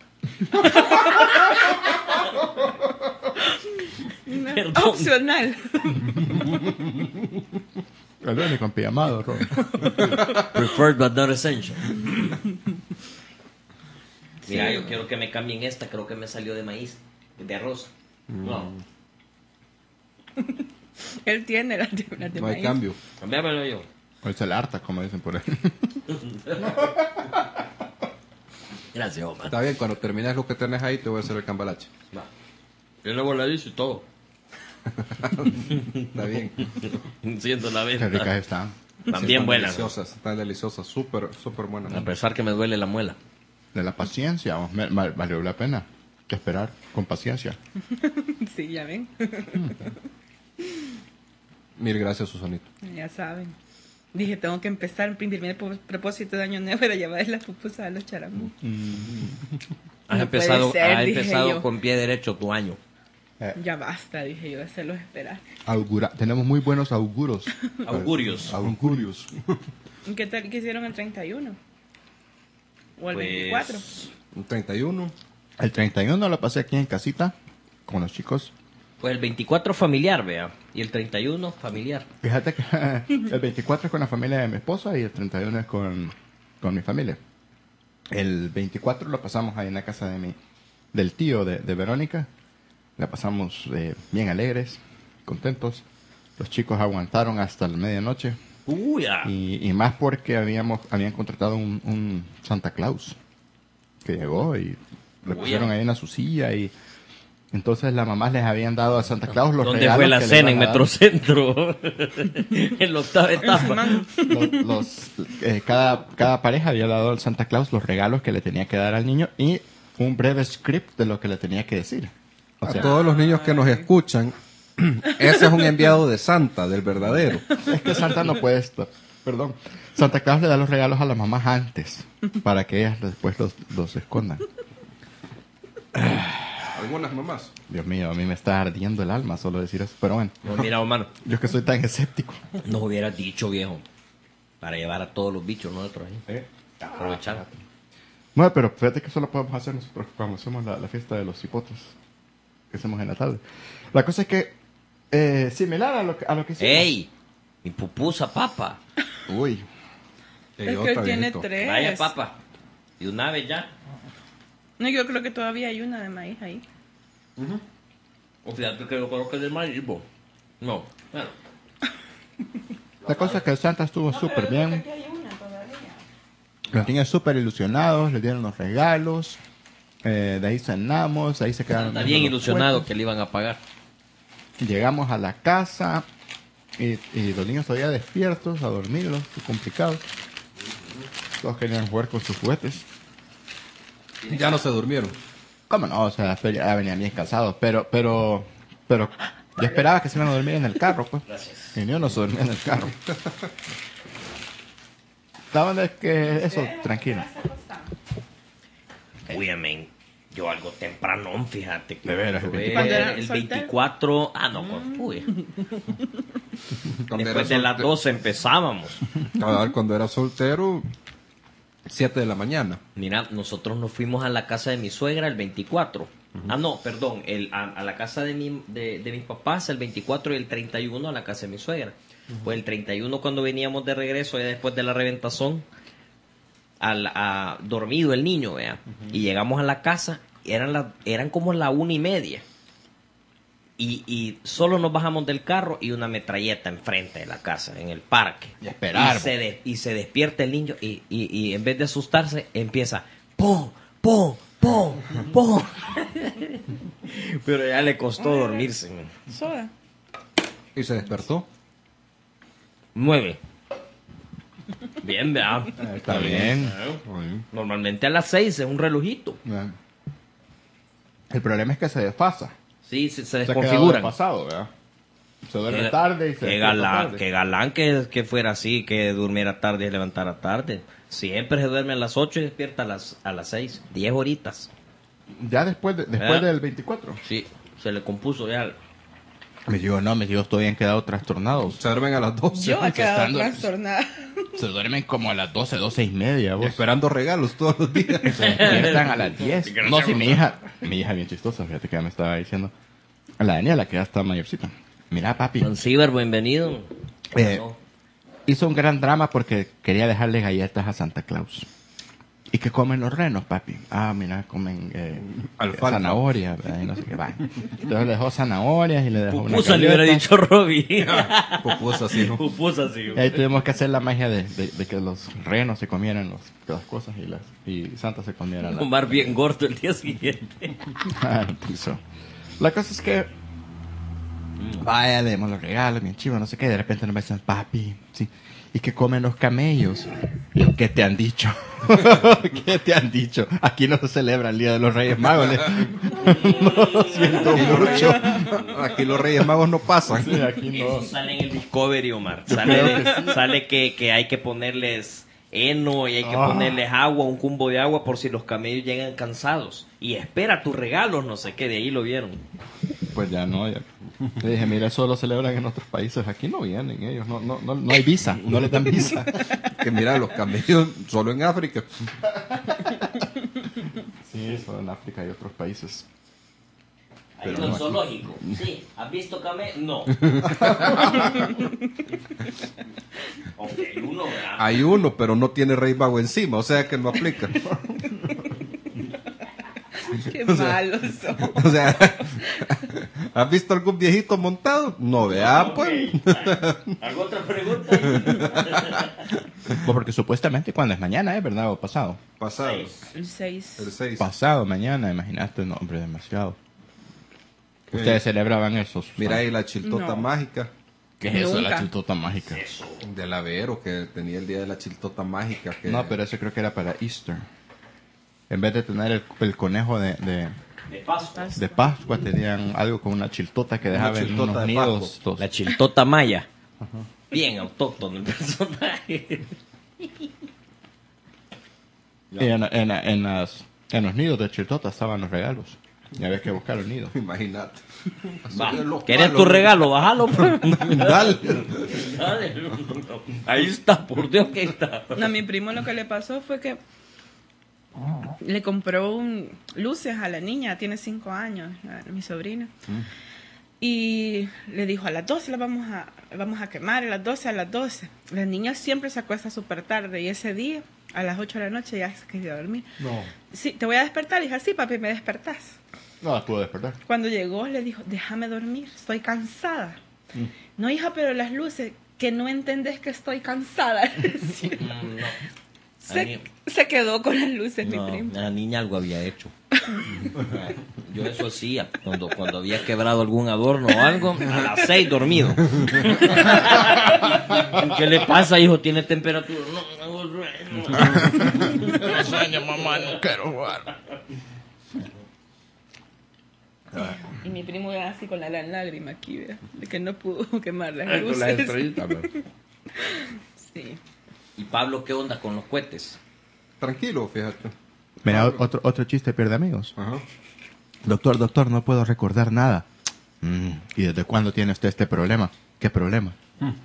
No, Perdón. opcional. El único pijamado, Robin. Preferred but not essential. Mira, yo quiero que me cambien esta. Creo que me salió de maíz. De arroz. No. Él tiene las de, las de No hay maíz. cambio. Cambiámelo yo. Hoy se la harta, como dicen por ahí. Gracias, Omar. Está bien, cuando termines lo que tenés ahí, te voy a hacer el cambalache. Va. Yo le voladizo y todo. Está bien. Siento la Qué venta. ricas están. También Están buenas. deliciosas, están deliciosas, súper, súper buenas. A pesar que me duele la muela. De la paciencia, oh, me- val- valió la pena. Que esperar con paciencia. Sí, ya ven. Mil gracias, Susanito. Ya saben. Dije, tengo que empezar a imprimir el pro- propósito de año nuevo para llevar las pupusas a los charambos. Has No empezado, puede ser, has dije empezado yo. con pie derecho tu año. Ya basta, dije yo, de hacerlos esperar. Augura tenemos muy buenos auguros. Augurios. Augurios. ¿Y ¿Qué tal que hicieron el treinta y uno? ¿O el Pues, veinticuatro? Un treinta y uno. El treinta y uno lo pasé aquí en casita con los chicos. Pues el veinticuatro familiar, vea. Y el treinta y uno familiar. Fíjate que el veinticuatro es con la familia de mi esposa y el treinta y uno es con, con mi familia. El veinticuatro lo pasamos ahí en la casa de mi, del tío de, de Verónica. La pasamos eh, bien alegres, contentos. Los chicos aguantaron hasta la medianoche. Uy, ya. Y, y más porque habíamos habían contratado un, un Santa Claus que llegó y le Uy, pusieron ya. ahí una su silla y entonces las mamás les habían dado a Santa Claus los ¿Dónde regalos fue la que le cena? En iban a dar. Metrocentro. En la octava etapa. Los, los, eh, cada, cada pareja había dado al Santa Claus los regalos que le tenía que dar al niño y un breve script de lo que le tenía que decir. O A sea, todos los niños que nos escuchan, ese es un enviado de Santa, del verdadero. es que Santa no puede estar. Perdón. Santa Claus le da los regalos a las mamás antes para que ellas después los, los escondan. Algunas mamás. Dios mío, a mí me está ardiendo el alma solo decir eso. Pero bueno, No, mira, hermano. yo que soy tan escéptico. Nos hubieras dicho, viejo. Para llevar a todos los bichos nosotros ahí. ¿Eh? Aprovechar. Bueno, pero fíjate que eso lo podemos hacer nosotros cuando hacemos la, la fiesta de los cipotes que hacemos en la tarde. La cosa es que, eh, similar a lo que, a lo que hicimos. ¡Ey! Mi pupusa, papa. Uy, Es que él tiene tres. Vaya, papa. Y una vez ya. No, yo creo que todavía hay una de maíz ahí. O fíjate que yo creo que es del maíz, bo. No, bueno. la cosa es que el Santa estuvo súper bien. Aquí hay una todavía. Los niños súper ilusionados, les dieron los regalos. Eh, de ahí cenamos, de ahí se quedaron. Está viendo bien los ilusionado juegos. que le iban a pagar. Llegamos a la casa y, y los niños todavía despiertos, a dormirlos, fue complicado. Todos querían jugar con sus juguetes. Ya no se durmieron. ¿Cómo no? O sea, ya venían bien cansados, pero, pero, pero, yo esperaba que se iban a dormir en el carro, pues. Gracias. Y yo no se dormía en el carro. Estaban de que eso, tranquilo. Uy, amén. Yo algo temprano, fíjate. Que De veras, el fue veinticuatro. ¿Cuándo era el soltero? veinticuatro. Ah, no, con- uy. Cuando Después era de las solte- doce empezábamos. Cabal, cuando era soltero, siete de la mañana. Mira, nosotros nos fuimos a la casa de mi suegra el veinticuatro. Ah, no, perdón, el, a, a la casa de, mi, de, de mis papás el veinticuatro y el treinta y uno a la casa de mi suegra. Pues el treinta y uno cuando veníamos de regreso, ya después de la reventazón, al, a, dormido el niño, vea. Y llegamos a la casa, eran, la, eran como la una y media. Y, y solo nos bajamos del carro y una metralleta enfrente de la casa, en el parque. Y esperar, Y se, de- y se despierta el niño y, y, y en vez de asustarse, empieza ¡pum! ¡pum! ¡pum! ¡pum! Pero ya le costó dormirse. man. Soda. Y se despertó. Nueve. Bien, ¿verdad? Está bien. Normalmente a las seis es un relojito. Bien. El problema es que se desfasa. Sí, se, se Se ha quedado desconfiguran. desfasado, ¿verdad? Se duerme Qué- tarde y se qué despierta galán, tarde. qué galán que, que fuera así, que durmiera tarde y se levantara tarde. Siempre se duerme a las ocho y despierta a las, a las seis. Diez horitas. Ya después, de- después ¿Verdad? del veinticuatro. Sí, se le compuso ya. Mis hijos no, mis hijos todavía han quedado trastornados. Se duermen a las doce. Yo he que quedado estando- trastornada. Se duermen como a las doce, doce y media, vos. Esperando regalos todos los días. Se despiertan a las diez. No, si mi hija, mi hija bien chistosa, fíjate que ya me estaba diciendo. A la Daniela, que ya está mayorcita. Mira, papi, Don Ciber, bienvenido. Eh, No. hizo un gran drama porque quería dejarle galletas a Santa Claus. ¿Y qué comen los renos, papi? Ah, mira, comen eh, Alfalfa. zanahoria, ¿verdad? Y no sé qué va. Entonces le dejó zanahorias y le dejó una Pupusa le hubiera galleta. dicho Robbie. Pupusa, sí, ¿no? Pupusa, sí. Y ahí tuvimos que hacer la magia de, de, de que los renos se comieran los, las cosas y, las, y Santa se comiera la... Omar bien gordo el día siguiente. Ah, piso. La cosa es que vaya, le demos los regalos, bien chivo, no sé qué, y de repente nos dicen, papi, sí, ¿y qué comen los camellos? Y yo, ¿qué te han dicho? ¿Qué te han dicho? Aquí no se celebra el Día de los Reyes Magos. Le- no lo siento Aquí los, mucho. reyes, aquí los Reyes Magos no pasan. Sí, aquí no. Eso sale en el Discovery, Omar. Yo Sale, creo que sale que, que hay que ponerles heno y hay que Ah. ponerles agua, un cumbo de agua por si los camellos llegan cansados. Y espera tus regalos, no sé qué, de ahí lo vieron. Pues ya no, ya. Le dije, mira, eso lo celebran en otros países. Aquí no vienen ellos, no, no, no, no hay visa, no les dan visa. Que mira, los camellos solo en África. Sí, eso en África y otros países. Ahí Pero en el no aquí. zoológico. Sí. ¿Has visto camellos? No. Ok, uno, ¿verdad? Hay uno, pero no tiene rey mago encima, o sea que no aplica. Qué malos son. O sea, ¿has visto algún viejito montado? No, vea, pues. ¿Alguna otra pregunta? Pues porque supuestamente cuando es mañana, ¿es verdad? O pasado. Pasado. El seis. El seis. Pasado, mañana, imaginaste, no, hombre, demasiado. Ustedes celebraban esos. Mira ahí la chiltota No. mágica ¿Qué es eso de la Nunca. chiltota mágica? del Avero, que tenía el día de la chiltota mágica. Que... No, pero eso creo que era para Easter. En vez de tener el, el conejo de, de, De Pascua. de Pascua, tenían algo con una chiltota que Una dejaba en chiltota unos de nidos. Pascua. dos- La chiltota maya. Bien autóctono el personaje. Y en, en, en, las, en los nidos de chiltota estaban los regalos. Y había que buscar los nidos. Imagínate. Va, Los ¿querés palos. tu regalo? Bájalo. pues. Dale. Dale. Ahí está, por Dios que está. No, a mi primo lo que le pasó fue que le compró un, luces a la niña, tiene cinco años, a mi sobrina. Y le dijo, a las doce las vamos a, vamos a quemar, a las doce, a las doce. La niña siempre se acuesta súper tarde y ese día, a las ocho de la noche, ya se quería dormir. No. Sí, te voy a despertar. Le dije, sí, papi, me despertás. No las pudo despertar. Cuando llegó, le dijo, déjame dormir, estoy cansada. No, hija, pero las luces, que no entendés que estoy cansada. Mm, no. se, se quedó con las luces, No, mi primo. la niña algo había hecho. Yo eso hacía. Cuando, cuando había quebrado algún adorno o algo, a las seis dormido. ¿Qué le pasa, hijo? ¿Tiene temperatura? No, no, no, no. No sueño, mamá, no quiero jugar. Y mi primo era así con la gran lágrima aquí, ¿verdad? De que no pudo quemar las Con luces. las estrellitas, ¿verdad? Sí. ¿Y Pablo qué onda con los cohetes? Tranquilo, fíjate. Mira, otro, otro chiste pierde amigos. Ajá. Doctor, doctor, no puedo recordar nada. Mm, ¿y desde cuándo tiene usted este problema? ¿Qué problema?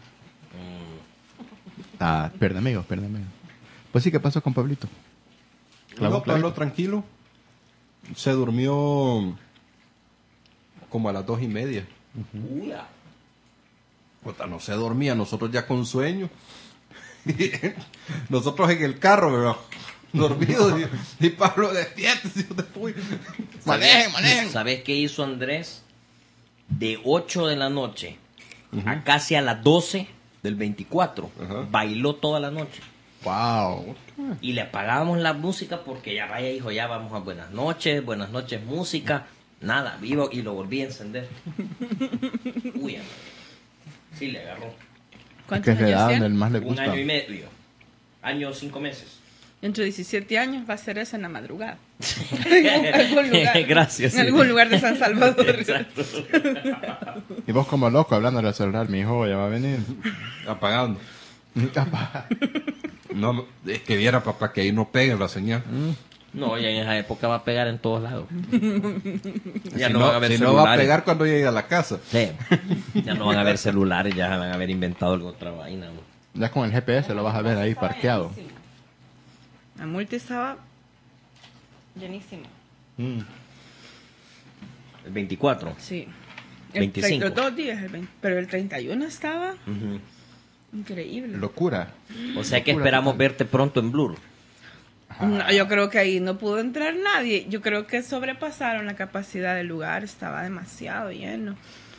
Ah, pierde amigos, pierde amigos. Pues sí, ¿qué pasó con Pablito? ¿Clavó No, Pablo, clavito? tranquilo. Se durmió como a las dos y media. Uya. Puta, no se dormía, nosotros ya con sueño. Nosotros en el carro, ¿verdad? Dormidos. Y, y Pablo, despiértese, hijo de puta. Manejen, manejen. ¿Sabes qué hizo Andrés? De ocho de la noche a casi a las doce del veinticuatro. Ajá. Bailó toda la noche. Wow. Y le apagábamos la música porque ya vaya, hijo, ya vamos a buenas noches, buenas noches, música. Nada, vivo y lo volví a encender. Uy, madre. Sí, le agarró. ¿Qué ¿Cuántos es la años edad tiene? donde más le Un gusta? año y medio. Año, cinco meses. Entre diecisiete años va a ser eso en la madrugada. En algún lugar. Gracias. En algún lugar de San Salvador. Exacto. Y vos como loco hablando al celular, mi hijo ya va a venir. Apagando. Papá. No, no, es que viera, papá, que ahí no pegue la señal. No, ya en esa época va a pegar en todos lados. Ya si no, no, van a ver si celulares. no va a pegar cuando llegue a la casa. Sí. Ya no van a ver celulares, ya van a haber inventado alguna otra vaina. ¿No? Ya con el G P S lo vas a ver ahí parqueado. La multa estaba llenísima. Mm. El veinticuatro. Sí. El veinticinco. tre- Los dos días, el veinte, pero el treinta y uno estaba Ujú. increíble. Locura. O sea que Locura esperamos total. verte pronto en Blur. No, yo creo que ahí no pudo entrar nadie. Yo creo que sobrepasaron la capacidad del lugar, estaba demasiado lleno.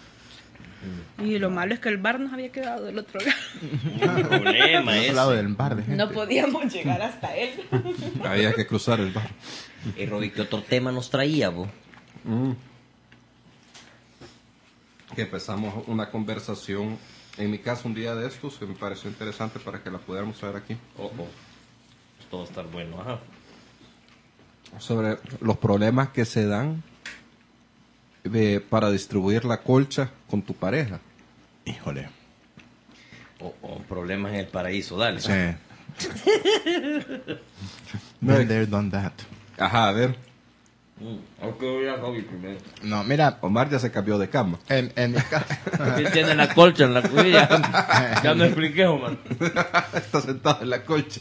Y lo malo es que el bar nos había quedado del otro lado. El problema Del es. otro lado del bar de gente. No podíamos llegar hasta él. Había que cruzar el bar. Y Roby, ¿qué otro tema nos traía, vos? Mm. Que empezamos una conversación, en mi caso un día de estos, que me pareció interesante para que la pudiéramos ver aquí, Oh, oh. Esto va a estar bueno, ajá. sobre los problemas que se dan de, para distribuir la colcha con tu pareja. Híjole. Oh, oh, problemas en el paraíso, dale. Sí. Been there, done that. Ajá, a ver, Mm. Hay que oír a Roby primero. No, mira, Omar ya se cambió de cama. en, en mi caso. Él tiene la colcha en la cubilla. Ya no expliqué, Omar. Está sentado en la colcha.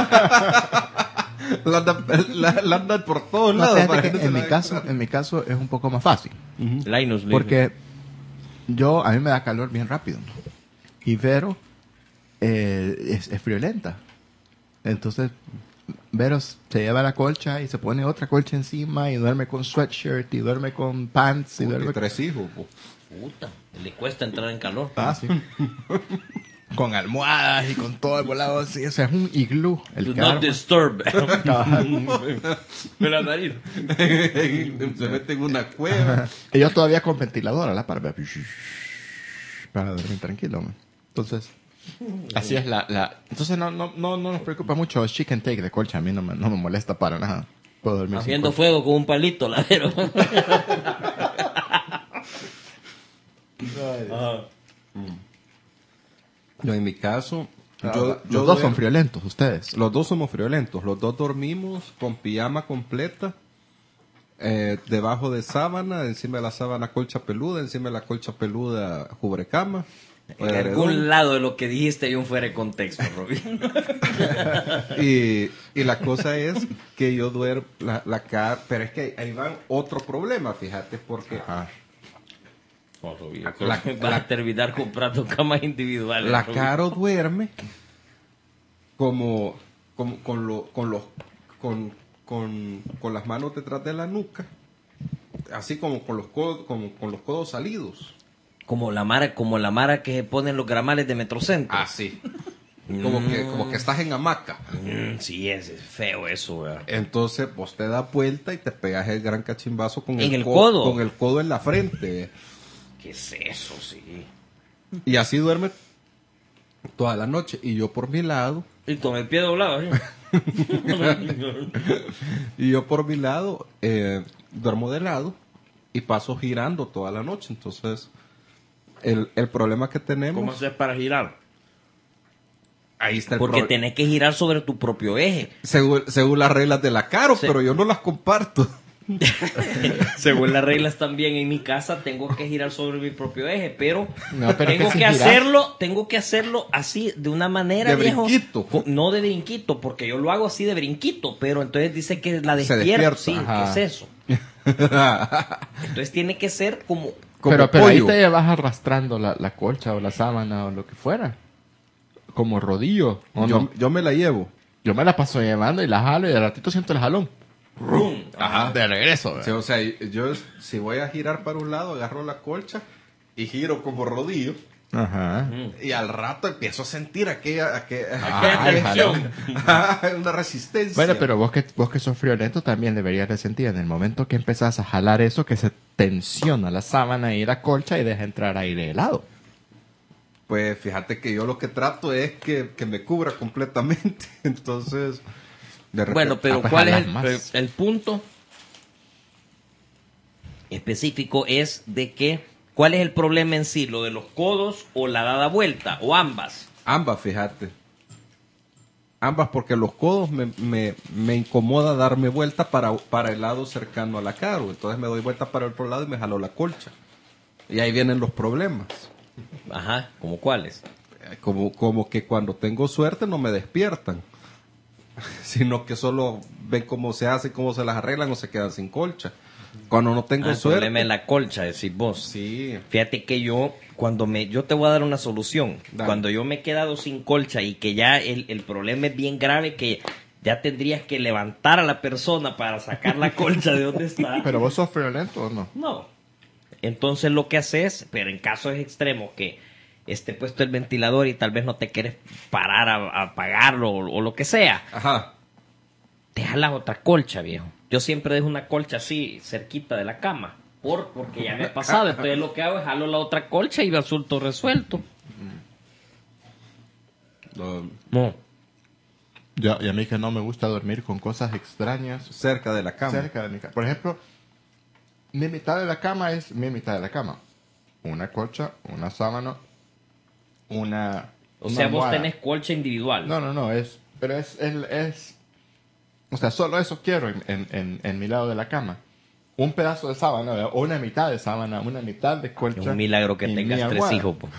la, anda, la, la anda por todos No, lados. fíjate para que que no se en mi la- caso, en mi caso es un poco más fácil. Linus, Porque yo, a mí me da calor bien rápido. Y Vero eh, es, es friolenta. Entonces, Vero se lleva la colcha y se pone otra colcha encima y duerme con sweatshirt y duerme con pants y Puta, duerme y tres hijos. po. Puta, le cuesta entrar en calor. Ah, sí. con almohadas y con todo el volado así. O sea, es un iglú. El Do que not arma. disturb. Me la nariz. Se mete en una cueva. Y yo todavía con ventilador, ¿la? Para, para dormir tranquilo. Man. Entonces, así es la... la... Entonces no, no, no, no nos preocupa mucho el chicken take de colcha. A mí no me, no me molesta para nada. Puedo dormir sin Haciendo colcha. fuego con un palito, la Vero. Ajá. Yo en mi caso, Ah, yo, los yo dos son duermo- friolentos, ustedes. Los dos somos friolentos. Los dos dormimos con pijama completa, eh, debajo de sábana, encima de la sábana colcha peluda, encima de la colcha peluda cubrecama. En edredón. algún lado de lo que dijiste hay un fuera de contexto, Roby. Y, y la cosa es que yo duermo la, la cara, pero es que ahí van otro problema, fíjate, porque Ajá. No, Roby, La- la, vas la- a terminar comprando camas individuales. la Roby. Caro duerme como, como con, lo, con los con, con, con las manos detrás de la nuca, así como con los codos, como, con los codos salidos. Como la mara, como la mara que se ponen los gramales de Metrocentro. Así. Como que, como que estás en hamaca. Mm, sí, es, es feo eso, ¿verdad? Entonces vos te das vuelta y te pegas el gran cachimbazo con ¿En el, el co- codo? con el codo en la frente. ¿Qué es eso, sí? Y así duerme toda la noche. Y yo por mi lado, Y con el pie doblado, ¿sí? y yo por mi lado, eh, duermo de lado y paso girando toda la noche. Entonces, el, el problema que tenemos, ¿Cómo haces para girar? ahí está el Porque problema. tenés que girar sobre tu propio eje. Según, según las reglas de la Caro, Sí. pero yo no las comparto. Según las reglas también en mi casa tengo que girar sobre mi propio eje, pero, No, pero tengo que si que giras- hacerlo, tengo que hacerlo así de una manera, De viejo. brinquito. Co- No de brinquito, porque yo lo hago así de brinquito, pero entonces dice que la Se despierto, despierta, sí, ajá. ¿qué es eso? Entonces tiene que ser como Como pero pero ahí pollo. te vas arrastrando la, la colcha o la sábana o lo que fuera. Como rodillo. ¿o yo, no? yo me la llevo. Yo me la paso llevando y la jalo y de ratito siento el jalón. ¡rum! Ajá. De regreso. Sí, o sea, yo si voy a girar para un lado, agarro la colcha y giro como rodillo. Ajá. Y al rato empiezo a sentir aquella, aquella, Ah, aquella el jalón. una resistencia. Bueno, pero vos que, vos que sos friolento también deberías de sentir en el momento que empezás a jalar eso que se tensiona la sábana y la colcha y deja entrar aire helado. Pues fíjate que yo lo que trato es que, que me cubra completamente. Entonces, de repente, Bueno, pero Ah, pues ¿cuál es jalas el, más. el- el punto específico? Es de que, ¿cuál es el problema en sí? ¿Lo de los codos o la dada vuelta? ¿O ambas? ambas, fíjate. Ambas, porque los codos me, me, me incomoda darme vuelta para, para el lado cercano a la Caro. Entonces me doy vuelta para el otro lado y me jalo la colcha. Y ahí vienen los problemas. Ajá, ¿como cuáles? Eh, Como, como que cuando tengo suerte no me despiertan, sino que solo ven cómo se hace, cómo se las arreglan o se quedan sin colcha. Cuando no tengo Ah, el suerte, problema es la colcha, decís vos. sí, Fíjate que yo, cuando me, yo te voy a dar una solución. Dale. Cuando yo me he quedado sin colcha y que ya el, el problema es bien grave, que ya tendrías que levantar a la persona para sacar la colcha de donde está. ¿Pero vos sos violento o no? No. Entonces lo que haces, pero en casos extremos que esté puesto el ventilador y tal vez no te quieres parar a, a apagarlo o, o lo que sea, Ajá. deja la otra colcha, viejo. Yo siempre dejo una colcha así, cerquita de la cama, por porque ya me ha pasado. Entonces lo que hago es jalo la otra colcha y asunto resuelto. No, No. Yo, y a mí que no me gusta dormir con cosas extrañas cerca de la cama. cerca de mi cama. Por ejemplo, mi mitad de la cama es mi mitad de la cama. Una colcha, una sábana, una... O una sea, vos almohada. tenés colcha individual. No, no, no, es... Pero es... es, es o sea, solo eso quiero en, en, en, en mi lado de la cama. Un pedazo de sábana, ¿verdad? O una mitad de sábana, una mitad de colcha. Es un milagro que y tengas mi tres almohada. hijos, po.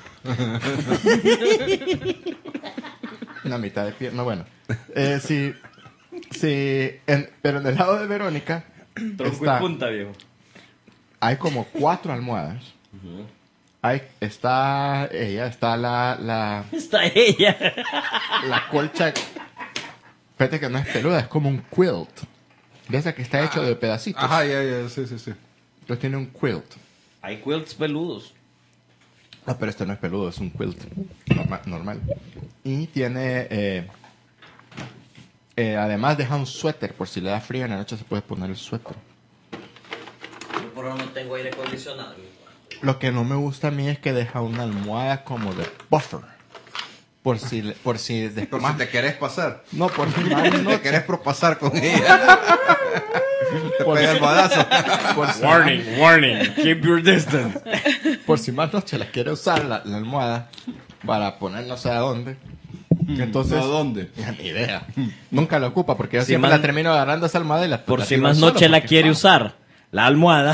Una mitad de pierna, bueno. Eh, sí, sí, en- pero en el lado de Verónica está, viejo. hay como cuatro almohadas. Hay, está ella, está la, la, Está ella. la colcha. Fíjate que no es peluda, es como un quilt. De esa que está hecho de pedacitos. Ajá, ya, ya, sí, sí, sí. Entonces tiene un quilt. Hay quilts peludos. Ah, pero este no es peludo, es un quilt norma- normal. Y tiene, eh, eh, además deja un suéter, por si le da frío en la noche se puede poner el suéter. Yo por ahora no tengo aire acondicionado. Lo que no me gusta a mí es que deja una almohada como de buffer. Por si, le- por si, de- Por más- si te querés pasar. no, por si más No te noche, querés propasar con ella. Te pega el badazo. por si, Warning, warning. Keep your distance. por si más noche la quiere usar la, la almohada para poner no sé a dónde. Entonces, ¿A dónde? ni idea. Nunca la ocupa porque yo Si siempre más- la termino agarrando esa almohada y la Por la si tiro más al suelo noche la porque- quiere usar. La almohada.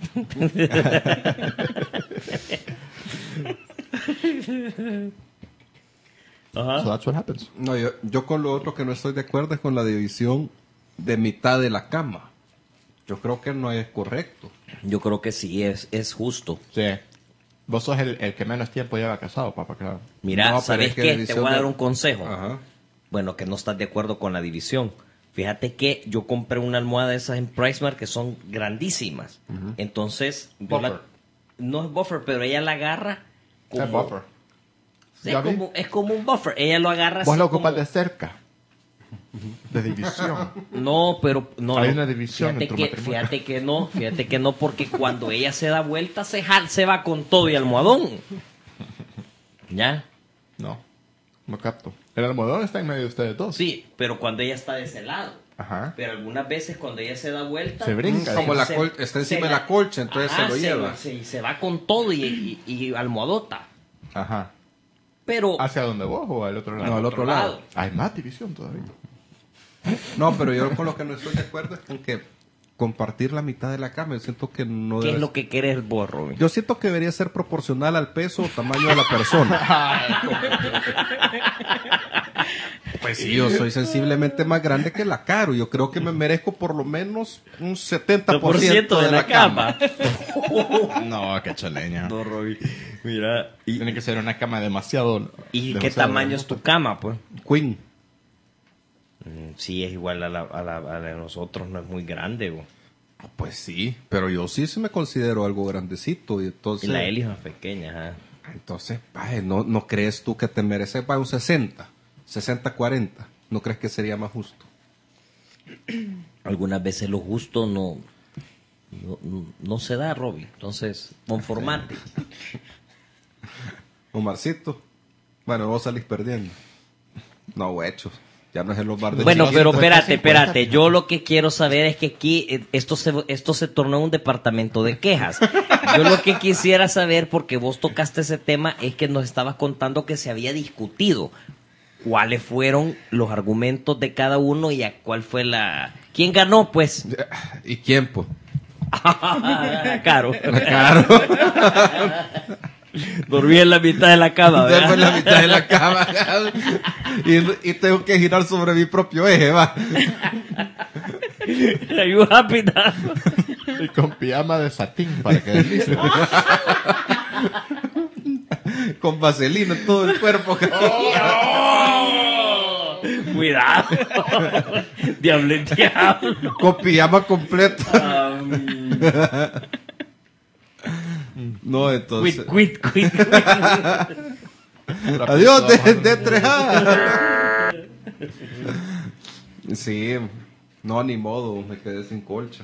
Ajá. So that's what happens. No, yo, yo con lo otro que no estoy de acuerdo es con la división de mitad de la cama. Yo creo que no es correcto. Yo creo que sí, es, es justo. Sí. Vos sos el, el que menos tiempo lleva casado, papá, claro. Mira, No, pero ¿sabes es que qué? Te división voy a dar de- un consejo. Ajá. Bueno, que no estás de acuerdo con la división. Fíjate que yo compré una almohada de esas en PriceMart que son grandísimas. Entonces, yo la- Buffer. no es buffer, pero ella la agarra como, Es buffer. Es Ya vi. como, es como un buffer. Ella lo agarra Vos así lo ocupas como- de cerca. De división. No, pero no. Hay no. una división Fíjate en tu que, matrimonio. fíjate que no, fíjate que no, porque cuando ella se da vuelta se, ja- se va con todo y almohadón. ¿Ya? No. No capto. El almohadón está en medio de ustedes dos. Sí, pero cuando ella está de ese lado. Ajá. Pero algunas veces cuando ella se da vuelta... Se brinca. Como la se- col- está encima se de la colcha, entonces se lo lleva. Se, se va con todo y, y, y almohadota. Ajá. Pero... ¿Hacia dónde vos o al otro lado? No, al otro lado. Hay más división todavía. No, pero yo con lo que no estoy de acuerdo es con que compartir la mitad de la cama. Yo siento que no ¿Qué debe es lo que querés vos, Robin? Yo siento que debería ser proporcional al peso o tamaño de la persona. Pues sí, yo soy sensiblemente más grande que la Caro. Yo creo que me merezco por lo menos un setenta por ciento de la cama. No, qué chaleña. No, Robin. Mira. ¿Y, Tiene que ser una cama demasiado... y qué demasiado tamaño es tu cama, pues? Queen. Mm, Sí, es igual a la, a la, a la de nosotros, no es muy grande, güey. Pues sí, pero yo sí se me considero algo grandecito. Y Y entonces, la Eli es más pequeña, ajá. entonces ay, ¿no, ¿no crees tú que te mereces para un sesenta? sesenta cuarenta. ¿No crees que sería más justo? Algunas veces lo justo no, no, no- no se da, Robin. Entonces, conformate. Omarcito. Bueno, vos salís perdiendo. No, huechos. Ya no es el bar de Bueno, chiquito. pero cincuenta, espérate, cincuenta. espérate. Yo lo que quiero saber es que aquí eh, esto se, esto se tornó en un departamento de quejas. Yo lo que quisiera saber, porque vos tocaste ese tema, es que nos estabas contando que se había discutido. ¿Cuáles fueron los argumentos de cada uno y a cuál fue la... ¿Quién ganó, pues? ¿Y quién, pues? Caro. Claro. Dormí en la mitad de la cama, Duermo en ¿verdad? la mitad de la cama. y, y tengo que girar sobre mi propio eje, va. Are you happy now? Y con pijama de satín para que deslice. Con vaselina en todo el cuerpo. Cuidado. Diablo, el diablo. Con pijama completo. Um, No, entonces. quit, quit, quit, quit. Adiós, de, de tres A. Sí, no, ni modo, me quedé sin colcha.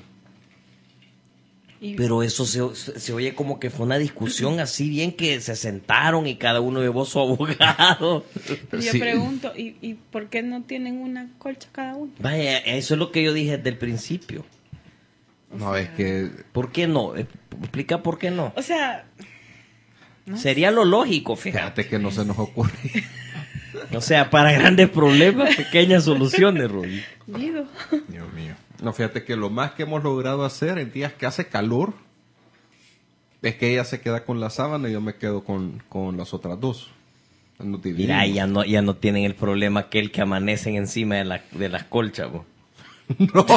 Y- Pero eso se, se oye como que fue una discusión así bien que se sentaron y cada uno llevó su abogado. y yo Sí. pregunto, ¿y, ¿y por qué no tienen una colcha cada uno? Vaya, eso es lo que yo dije desde el principio. No, es que. ¿Por qué no? Eh, Explica por qué no. O sea, no Sería lo lógico, fíjate. Fíjate que no se nos ocurre. O sea, para grandes problemas, pequeñas soluciones, Rubí. digo. Dios mío. No, fíjate que lo más que hemos logrado hacer en días que hace calor es que ella se queda con la sábana y yo me quedo con, con las otras dos. Nos dividimos. Mira, ya no, ya no tienen el problema aquel que amanecen encima de, la, de las colchas, bo. No,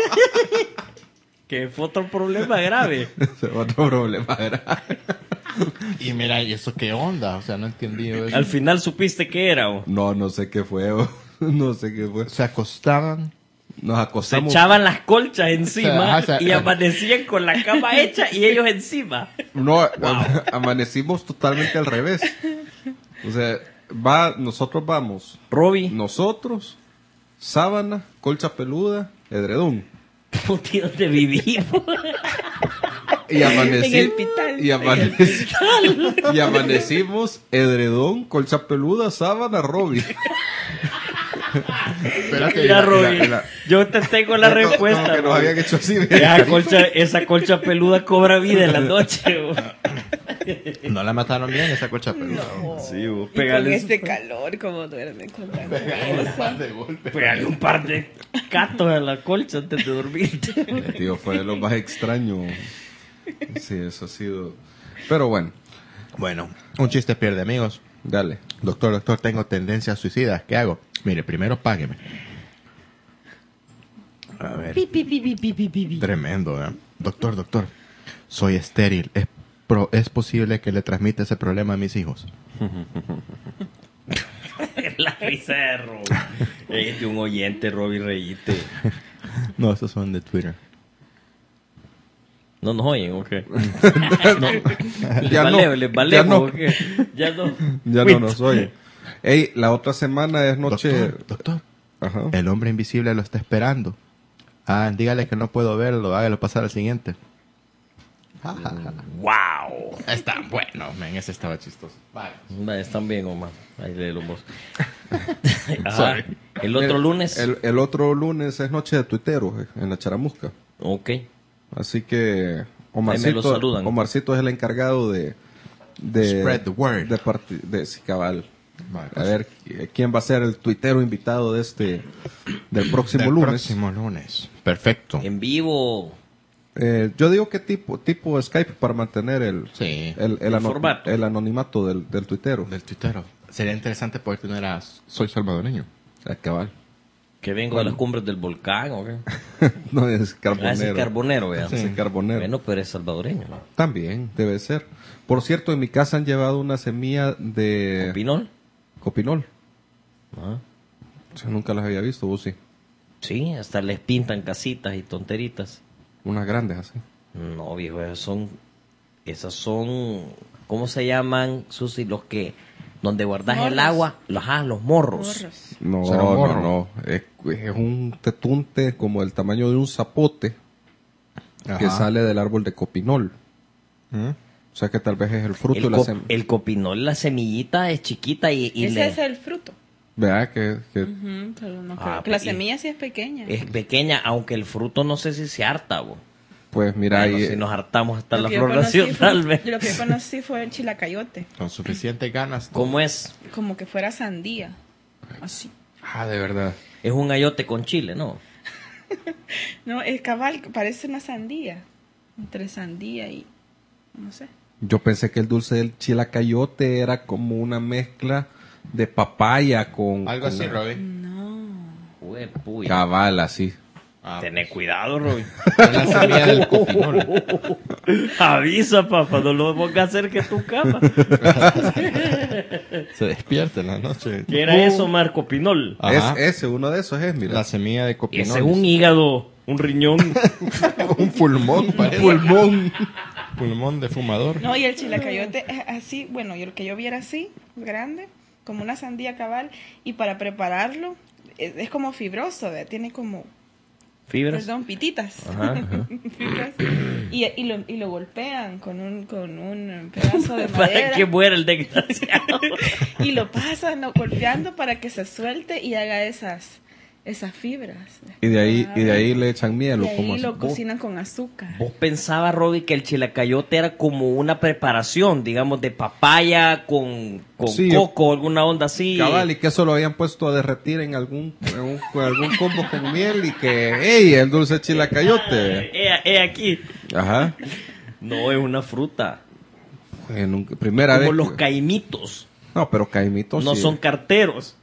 Que fue otro problema grave. ese es otro problema grave. Y mira, ¿y eso qué onda? O sea, no entendí eso. Al final supiste qué era, bo. No, no sé qué fue. oh. No sé qué fue. Se acostaban. Nos Se acostamos. echaban las colchas encima O sea, o sea, y amanecían con la cama hecha y ellos encima. No, am- amanecimos totalmente al revés. O sea, va, nosotros vamos. Robbie, Nosotros, sábana, colcha peluda, edredón. puti, ¿dónde vivimos? Y amanecí, En el hospital. y, amaneci- y amanecimos edredón, colcha peluda, sábana, Robbie. Espérate, Mira, y la- y la- Robbie, y la- yo te tengo la Como respuesta. que nos Robbie. habían hecho así. Esa colcha, esa colcha peluda cobra vida en la noche, bo. No la mataron bien esa colcha peluda. Sí, bo, Y con pégale, este calor, como duerme con tanta cosa. De golpe. pégale un par de catos a la colcha antes de dormirte. Tío, fue lo más extraño. Sí, eso ha sido. Pero bueno, Bueno, un chiste pierde amigos. dale. Doctor, doctor, tengo tendencias suicidas. ¿Qué hago? Mire, primero págueme. A ver. Tremendo, ¿eh? Doctor, doctor, soy estéril. ¿Es, pro- ¿Es posible que le transmita ese problema a mis hijos? La risa de Robbie. Es de un oyente, Robbie, reíte. No, esos son de Twitter. ¿No nos oyen o qué? ¿Les Ya vale, no, les ya valemos no. o qué? Ya no. Ya Quit. no nos oye. Ey, la otra semana es noche. Doctor, doctor, Ajá. el hombre invisible lo está esperando. Ah, dígale que no puedo verlo, hágalo pasar al siguiente. ¡Wow! Está bueno, men, ese estaba chistoso. Va, están bien, Omar. Ahí léelo vos. Ajá. Sorry. El otro El- lunes. El, el otro lunes es noche de tuiteros eh, en la Charamusca. Ok. Así que Ahí me Omarcito, lo saludan. Omarcito es el encargado de de Spread the word. de, parti- de sí, cabal. Vale, A pues. ver qui- quién va a ser el tuitero invitado de este del próximo Del lunes. próximo lunes. Perfecto. En vivo. Eh, yo digo que tipo tipo Skype para mantener el Sí. el, el, El ano- formato. el anonimato del, del tuitero. Del tuitero. Sería interesante poder tener a Soy Salvadoreño. Ah, cabal. Que vengo Bueno. de las cumbres del volcán, ¿o qué? No es Ah, ese carbonero. es carbonero, ¿verdad? Sí, carbonero. Bueno, pero es salvadoreño, ¿no? También debe ser. Por cierto, en mi casa han llevado una semilla de ¿Pinol? copinol. Ah. Yo nunca las había visto, vos sí. Sí, hasta les pintan casitas y tonteritas. Unas grandes así. No, viejo, esas son... Esas son... ¿Cómo se llaman, Susi? Los que... Donde guardas el Morros. agua. Los, ah, los morros. Morros. No, Será no, un morro. no. Es, es un tetunte como el tamaño de un zapote que Ajá. sale del árbol de copinol. ¿Mm? O sea que tal vez es el fruto El, de la co- semilla. el copinol, la semillita es chiquita y, y Ese le- es el fruto. Vea que, que Ujú, pero no Ah, creo que la pues, y- semilla sí es pequeña. es pequeña, aunque el fruto no sé si se harta, bo. pues mira Bueno, ahí. si nos hartamos hasta Lo la que yo conocí floración, fue- tal vez. Lo que yo conocí fue el chilacayote, Con suficientes ganas. ¿Cómo es? como que fuera sandía. Así. Ah, de verdad. Es un ayote con chile, ¿no? No, es cabal, parece una sandía. Entre sandía y. No sé. Yo pensé que el dulce del chilacayote era como una mezcla de papaya con. Algo con- así, Robin. No. Jue puya. Cabal, así. Ah, Tené cuidado, Robin. es la semilla del copinol. Avisa, papá, no lo pongas cerca de tu cama. Se despierta en la noche. ¿Qué era eso, Marco Pinol? Ajá. Es ese, uno de esos es, mira. La semilla de copinoles. Ese es un hígado, un riñón. un pulmón, parece. Pulmón. Pulmón de fumador. No, y el chilacayote es así, bueno, yo lo que yo viera así, grande, como una sandía cabal, y para prepararlo es, es como fibroso, ¿ve? Tiene como, Fibras. perdón, pititas. Ajá, ajá. Fibras. Y, y, lo, y lo golpean con un, con un pedazo de Para madera. que muera el desgraciado. Y lo pasan ¿no? golpeando para que se suelte y haga esas, esas fibras. Y de ahí, y de ahí le echan miel Y o como ahí lo así. cocinan con azúcar. ¿Vos pensabas, Robbie, que el chilacayote era como una preparación, digamos, de papaya con, con Sí, coco, alguna onda así? Cabal, y que eso lo habían puesto a derretir en algún, en un- con algún combo con miel y que, ¡ey! El dulce chilacayote. Eh, eh, aquí. Ajá. No, es una fruta. En un- primera Como vez. los que- caimitos. No, pero caimitos No sí. son carteros.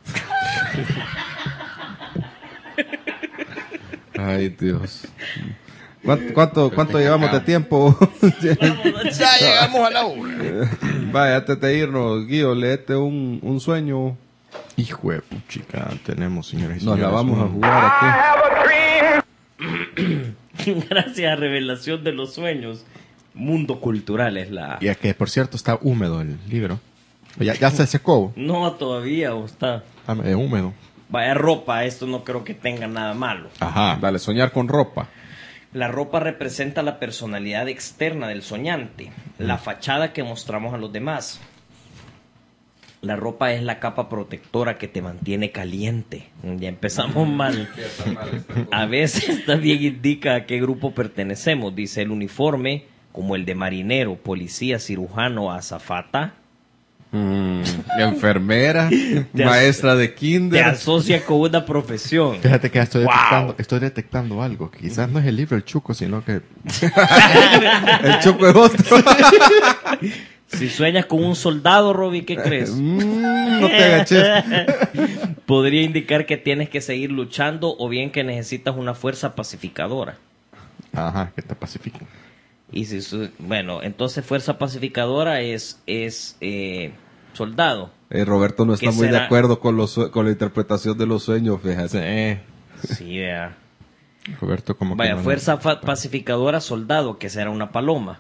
Ay, Dios. ¿Cuánto, cuánto, cuánto llevamos de tiempo? Ya llegamos a la hora. Vaya, antes de irnos, Guido, léete un, un sueño. Hijo de puchica, tenemos, señores y Nos la señores, vamos a un- jugar aquí. Gracias a Revelación de los Sueños. Mundo Cultural es la... Y es que, por cierto, está húmedo el libro. Ya, ya se secó. No, todavía o está... Ah, es húmedo. Vaya ropa, esto no creo que tenga nada malo. Ajá. Dale, soñar con ropa. La ropa representa la personalidad externa del soñante, la fachada que mostramos a los demás. La ropa es la capa protectora que te mantiene caliente. Ya empezamos mal. A veces también indica a qué grupo pertenecemos. Dice el uniforme, como el de marinero, policía, cirujano, azafata. Mm, enfermera, Te maestra de Te kinder. asocia con una profesión. Fíjate que ya estoy Wow. detectando, estoy detectando algo. Que quizás no es el libro El Chuco, sino que... El choco es otro. Si sueñas con un soldado, Robbie, ¿qué crees? Mm, no te agaches. Podría indicar que tienes que seguir luchando o bien que necesitas una fuerza pacificadora. Ajá, que te pacifiquen. Y si su- bueno, entonces fuerza pacificadora es es eh, soldado. Eh, Roberto no está ¿Qué muy de será? acuerdo con, los, sue- con la interpretación de los sueños, fíjate. Eh, Sí, vea. Roberto, como que Vaya, no- fuerza fa- pacificadora soldado, que será una paloma.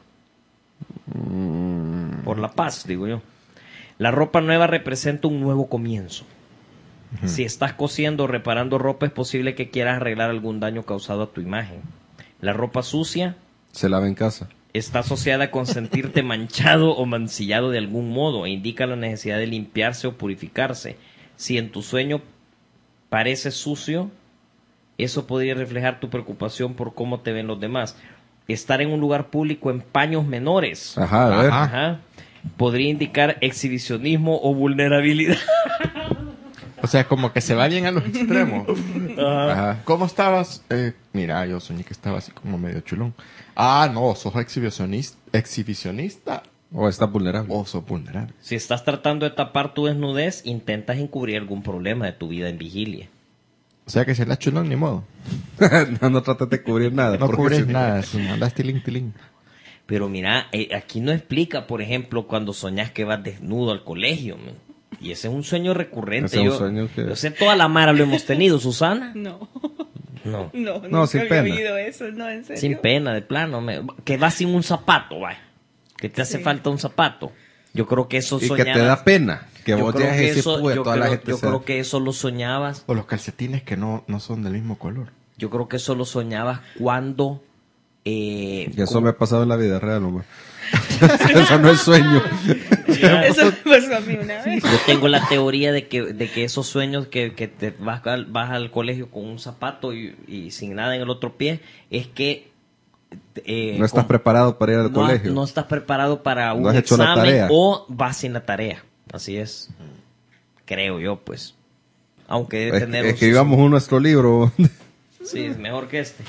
Por la paz, digo yo. La ropa nueva representa un nuevo comienzo. Si estás cosiendo o reparando ropa, es posible que quieras arreglar algún daño causado a tu imagen. La ropa sucia Se lava en casa. está asociada con sentirte manchado o mancillado de algún modo e indica la necesidad de limpiarse o purificarse. Si en tu sueño parece sucio, eso podría reflejar tu preocupación por cómo te ven los demás. Estar en un lugar público en paños menores. Ajá, a ver. Ajá. Ajá. Podría indicar exhibicionismo o vulnerabilidad. O sea, como que se va bien a los extremos. Ajá. ¿Cómo estabas? Eh, mira, yo soñé que estaba así como medio chulón. Ah, no, sos exhibicionista, exhibicionista O está vulnerable. o sos vulnerable. Si estás tratando de tapar tu desnudez, intentas encubrir algún problema de tu vida en vigilia. O sea que si la chulón, ni modo. no, no tratas de cubrir nada. No porque cubres si- nada, si mandas tilín, tilín. Pero mira, eh, aquí no explica, por ejemplo, cuando soñás que vas desnudo al colegio. Man. Y ese es un sueño recurrente. Ese es un yo, sueño que- yo sé, toda la mara lo hemos tenido, Susana. No, No, no, No, nunca sin había pena. oído eso, no, en serio. sin pena, de plano. me- que vas sin un zapato, vaya. Que te hace Sí. falta un zapato. Yo creo que eso Y que soñabas. te da pena. Que yo vos creo llegas y que decís, eso, "Puta, yo toda la creo- gente yo se-". creo que eso lo soñabas. O los calcetines que no, no son del mismo color. Yo creo que eso lo soñabas cuando... Eh, Y eso como- me ha pasado en la vida real, hombre. Eso no es sueño. Eso me pasó a mí una vez. Yo tengo la teoría de que, de que esos sueños que, que te vas al, vas al colegio con un zapato y, y sin nada en el otro pie, es que... eh, No estás con- preparado para ir al no has- colegio. no estás preparado para No un has hecho la examen tarea. o vas sin la tarea. Así es. Creo yo, pues. Aunque debe Es, tener es un- que íbamos a nuestro libro. Sí, es mejor que este.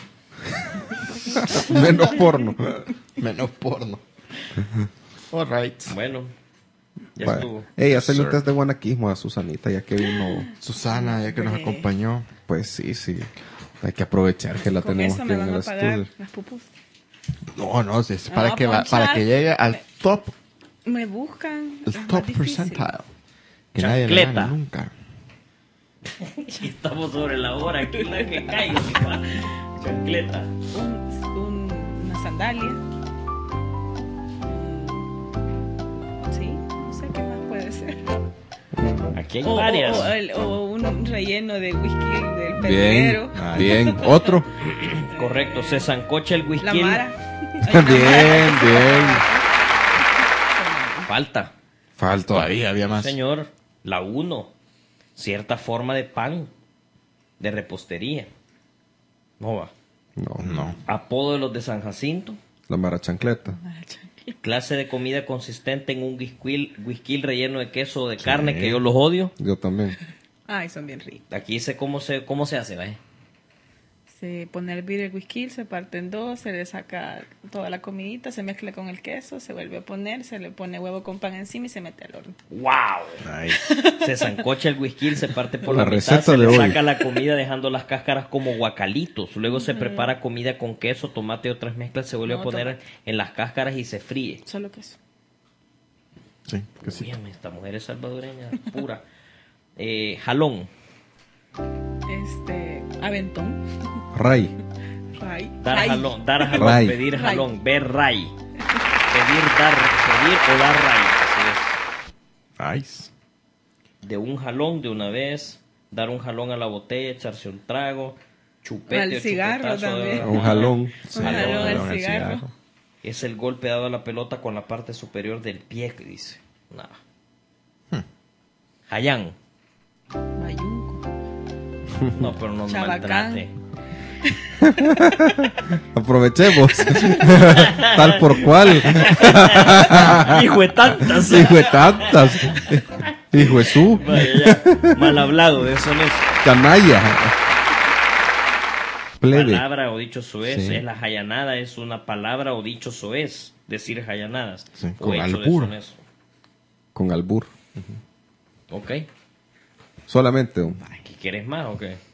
Menos porno. Menos porno. All right. Bueno, ya Vaya. estuvo. Ey, hacerle un Sir. test de guanaquismo a Susanita, ya que uno... Susana, ya que nos Hombre. acompañó. Pues sí, sí. Hay que aprovechar que la Con tenemos eso aquí me en van el a pagar estudio. las pupusas. No, no, es Me para va que, a va- para ponchar. que llegue al top, Me buscan el las top más difíciles. percentile. Que nadie le Chancleta. gane nunca. Y estamos sobre la hora aquí, la que caiga. mija. Chancleta. Un, un- una sandalia. Mm, Sí, no sé qué más puede ser. Aquí hay O, varias. o- o el- o un relleno de whisky del Bien, perdiguero. bien. Otro. Correcto, se zancocha el whisky. La Mara. Bien, bien. Falta. Falta todavía, había más. Señor, la uno. Cierta forma de pan. De repostería. No va. No, No. Apodo de los de San Jacinto. la mara chancleta. Clase de comida consistente en un whisky, whisky relleno de queso o de carne, que yo los odio. Yo también. Ay, son bien ricos. Aquí dice cómo se, cómo se hace, ¿vale? Se pone a hervir el whisky, se parte en dos, se le saca toda la comidita, se mezcla con el queso, se vuelve a poner, se le pone huevo con pan encima y se mete al horno. ¡Wow! Se zancocha el whisky, se parte por La la, mitad, receta se de le hoy. saca la comida dejando las cáscaras como guacalitos. Luego se prepara comida con queso, tomate y otras mezclas, se vuelve No, a poner tomate. en las cáscaras y se fríe. Solo queso. Sí, que sí. Dígame, esta mujer es salvadoreña pura. Eh, jalón. Este, aventón. Ray. Ray. Dar Ray. jalón, dar jalón, Ray. pedir Ray. jalón, ver ray. Pedir, dar, pedir o dar ray. Así Nice. es. De un jalón de una vez, dar un jalón a la botella, echarse un trago, chupete Al o cigarro chupetazo de- también. Un jalón. Sí, Un jalón al jalón al cigarro. Es el golpe dado a la pelota con la parte superior del pie, que dice. Nada. Hayán. Bayunco. No, pero no me Chabacán. maltrate. Aprovechemos. Tal por cual. Hijo de tantas. Hijo de tantas. Hijo de su. Vaya, ya. Mal hablado, de eso no es. Canalla. Plebe. Palabra o dicho soez. Sí. Es la hayanada, es una palabra o dicho soez. Decir hayanadas. Sí, O con hecho de albur. eso, eso. Con albur. Ok. Solamente un. ¿Qué quieres más o qué?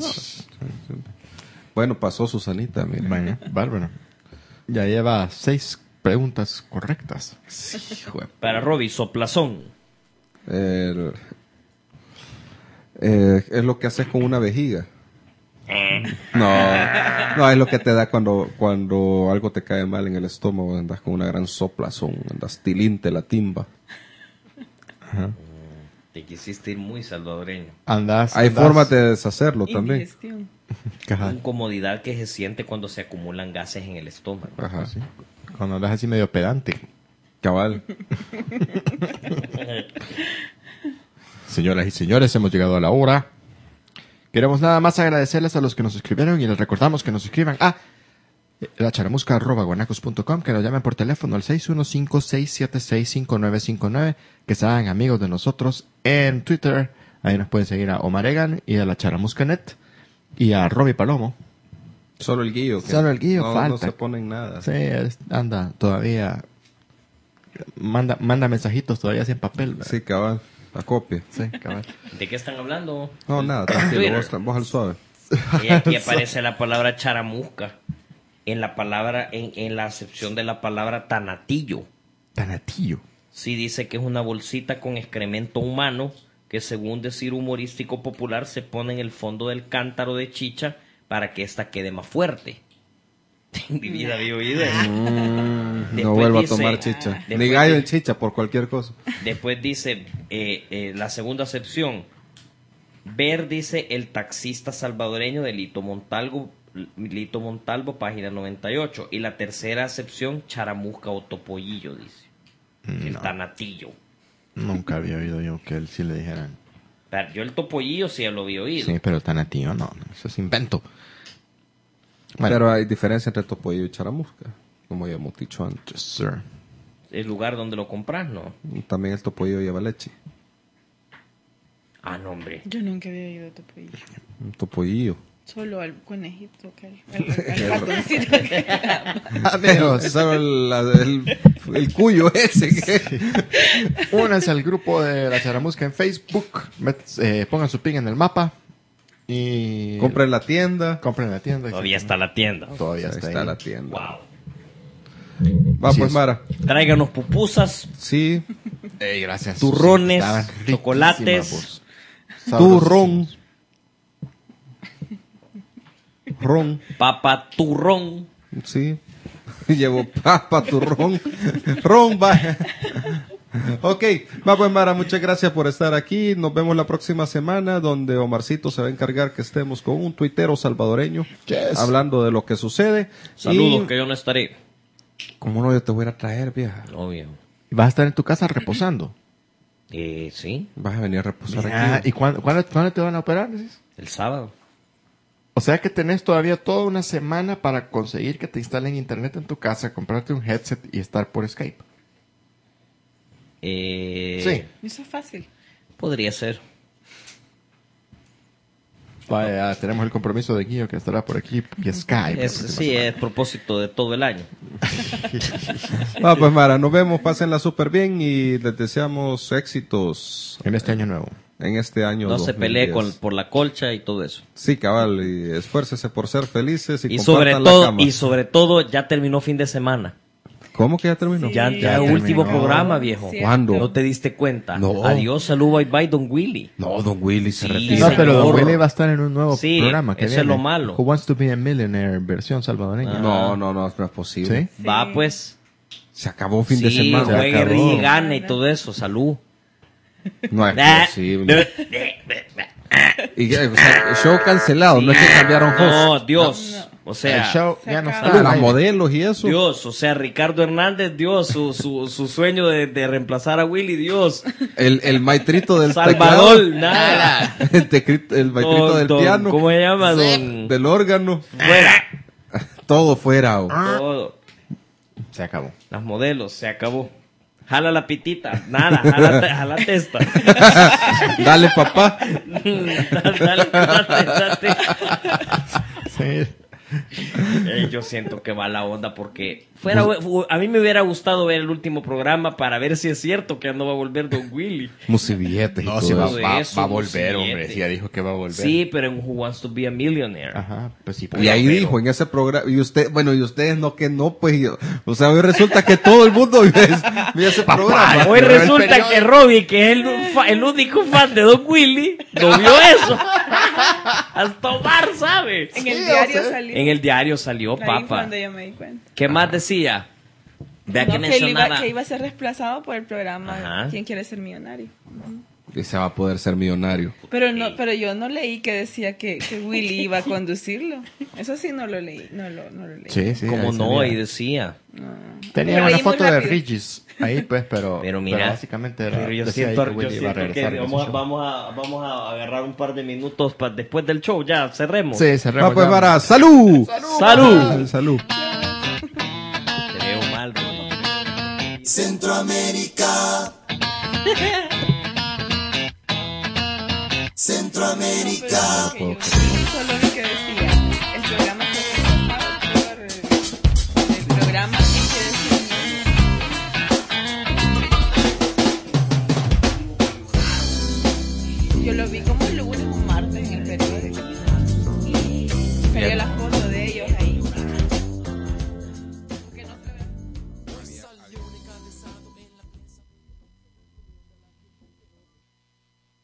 Bueno, pasó Susanita, mira. Bueno, bárbaro. Ya lleva seis preguntas correctas. Hijo de- Para Robbie, soplazón. El- eh, es lo que haces con una vejiga. No, no, es lo que te da cuando, cuando algo te cae mal en el estómago, andas con una gran soplazón, andas tilinte la timba. Te quisiste ir muy salvadoreño. Andas. Hay andas- formas de deshacerlo también. Indigestión. Ajá. Incomodidad que se siente cuando se acumulan gases en el estómago. Ajá, Sí. Cuando andas así medio pedante. cabal. Señoras y señores, hemos llegado a la hora. Queremos nada más agradecerles a los que nos escribieron y les recordamos que nos escriban a la charamusca arroba guanacos punto com, que nos llamen por teléfono al seis uno cinco, seis siete seis, cinco nueve cinco nueve, que se hagan amigos de nosotros en Twitter. Ahí nos pueden seguir a Omar Egan y a la charamuscanet y a Robbie Palomo. Solo el guillo. que Solo el guillo, no, falta. No se ponen nada. Sí, es- anda todavía. Manda, manda mensajitos todavía sin papel. ¿verdad? Sí, cabal. La copia. Sí, cabal. ¿De qué están hablando? No, nada, tranquilo. Twitter. Vos, vos al suave. Y aquí aparece la palabra charamusca. En la palabra, en, en la acepción de la palabra tanatillo. Tanatillo. Sí dice que es una bolsita con excremento humano que, según decir humorístico popular, se pone en el fondo del cántaro de chicha para que ésta quede más fuerte. En mi vida había oído eso. no Después vuelvo dice- a tomar chicha. después Ni gallo di- en chicha por cualquier cosa. Después dice eh, eh, la segunda acepción. Ver, dice el taxista salvadoreño de Lito Montalvo, Lito Montalvo, página noventa y ocho. Y la tercera acepción, charamusca o topollillo, dice. El No, tanatillo. nunca había oído yo que él sí le dijeran. Pero yo el topollillo sí lo había oído. Sí, pero tanatillo no, no, eso es invento. Bueno, Pero hay diferencia entre topollillo y charamusca, como ya hemos dicho antes. yes, sir. El lugar donde lo compras, ¿no? También el topollillo lleva leche. Ah, no, hombre. Yo nunca había ido a Topollillo. Un topollillo. Solo al conejito que hay. Al, al ratoncito que Ah, pero solo el, la- el, el cuyo ese. Que... Únanse al grupo de la charamusca en Facebook, met- eh, pongan su ping en el mapa y Compra en la tienda. compren en la tienda. Todavía está la tienda. Todavía Ahí está, está ahí. la tienda. Wow. Va Sí pues, es. Mara. Tráiganos pupusas. Sí, Ey, gracias. Turrones, Estaban riquísimas, chocolates. vos. Turrón. Ron. Papa turrón. Sí. Llevo papa, turrón. Ron, vaya. Ok, va pues Mara, muchas gracias por estar aquí. Nos vemos la próxima semana donde Omarcito se va a encargar que estemos con un tuitero salvadoreño Yes. hablando de lo que sucede. Saludos, Y, que yo no estaré. como no, yo te voy a ir a traer, vieja. Obvio. ¿Vas a estar en tu casa reposando? Eh, sí, Vas a venir a reposar Mira, aquí. ¿y cuándo, cuándo, cuándo te van a operar? Decís? el sábado. O sea que tenés todavía toda una semana para conseguir que te instalen internet en tu casa, comprarte un headset y estar por Skype. Eh, Sí. Eso es fácil. Podría ser. Vaya, tenemos el compromiso de Guillo que estará por aquí y Skype. Es, sí, es propósito de todo el año. Va pues Mara, nos vemos, pásenla súper bien y les deseamos éxitos En este año nuevo. en este año No se dos mil diez. pelee con, por la colcha y todo eso. Sí, cabal, y esfuércese por ser felices y, Y sobre compartan la todo, cama. y sobre todo, ya terminó fin de semana. ¿Cómo que ya terminó? Sí. Ya, ya, Ya último terminó. programa, viejo. Cierto. ¿Cuándo? No te diste cuenta. No. Adiós, salud, bye bye, don Willy. No, don Willy se Sí, retira. No, pero Don señor. Willy va a estar en un nuevo Sí, programa que eso es viene. lo malo. Who Wants to be a Millionaire, versión salvadoreña. No, no, no, no es posible. ¿Sí? Va, pues. Se acabó fin de Sí, semana. güey. juegue, acabó. ríe, gane y todo eso. Salud. No es posible. Y, eh, o sea, show cancelado, no es que cambiaron host. No, Dios. O sea, el show se ya no acaba. está. Ah, las al aire. modelos y eso. Dios, o sea, Ricardo Hernández, Dios, su, su, su sueño de, de reemplazar a Willy, Dios. El, el maitrito del Salvador, teclado. nada. El, tecri- el maitrito Don- del don- piano. ¿Cómo se llama? Don... Del órgano. Fuera. Todo fuera. oh. Todo. Se acabó. Las modelos, se acabó. Jala la pitita, nada, jala, jala testa. Dale, papá. dale, dale, dale. Sí. Eh, yo siento que va la onda porque fuera fu- a mí me hubiera gustado ver el último programa para ver si es cierto que no va a volver Don Willy. Musibilletes y No, todo sí va, eso. va- eso, va a volver, siete. hombre. Sí, ya dijo que va a volver. Sí, pero en Who Wants to Be a Millionaire. Ajá, pues sí. Y ahí pero- dijo en ese programa, y usted, bueno, y ustedes no, que no, pues, yo- o sea, hoy resulta que todo el mundo ve, ve ese programa. Hoy Pero el resulta periódico- que Robbie, que es el, fa- el único fan de Don Willy, no vio eso. Hasta Omar sabe. En el Sí, diario o sea, salió. En el diario salió, Ahí fue papa. cuando yo me di cuenta. ¿Qué más decía? Vea No, que que, él iba, mencionaba. que iba a ser reemplazado por el programa Ajá. ¿Quién quiere ser millonario? Y se va a poder ser millonario. Pero no, pero yo no leí que decía que, que Willy iba a conducirlo. Eso sí no lo leí, no lo, no lo leí. Sí, sí. Como ahí no, salía. y decía. Tenía Lo una leí muy foto de rápido. Regis ahí, pues, pero, Pero mira, básicamente era- Pero yo decía ahí siento, que yo Willy iba a siento que regresar en ese vamos, a- show. vamos, a, vamos a agarrar un par de minutos pa- después del show. Ya, cerremos. Sí, cerremos. Va pues ya. para salud. ¡Salud! Salud. Te veo mal, bro. Centroamérica. Centroamérica. Solo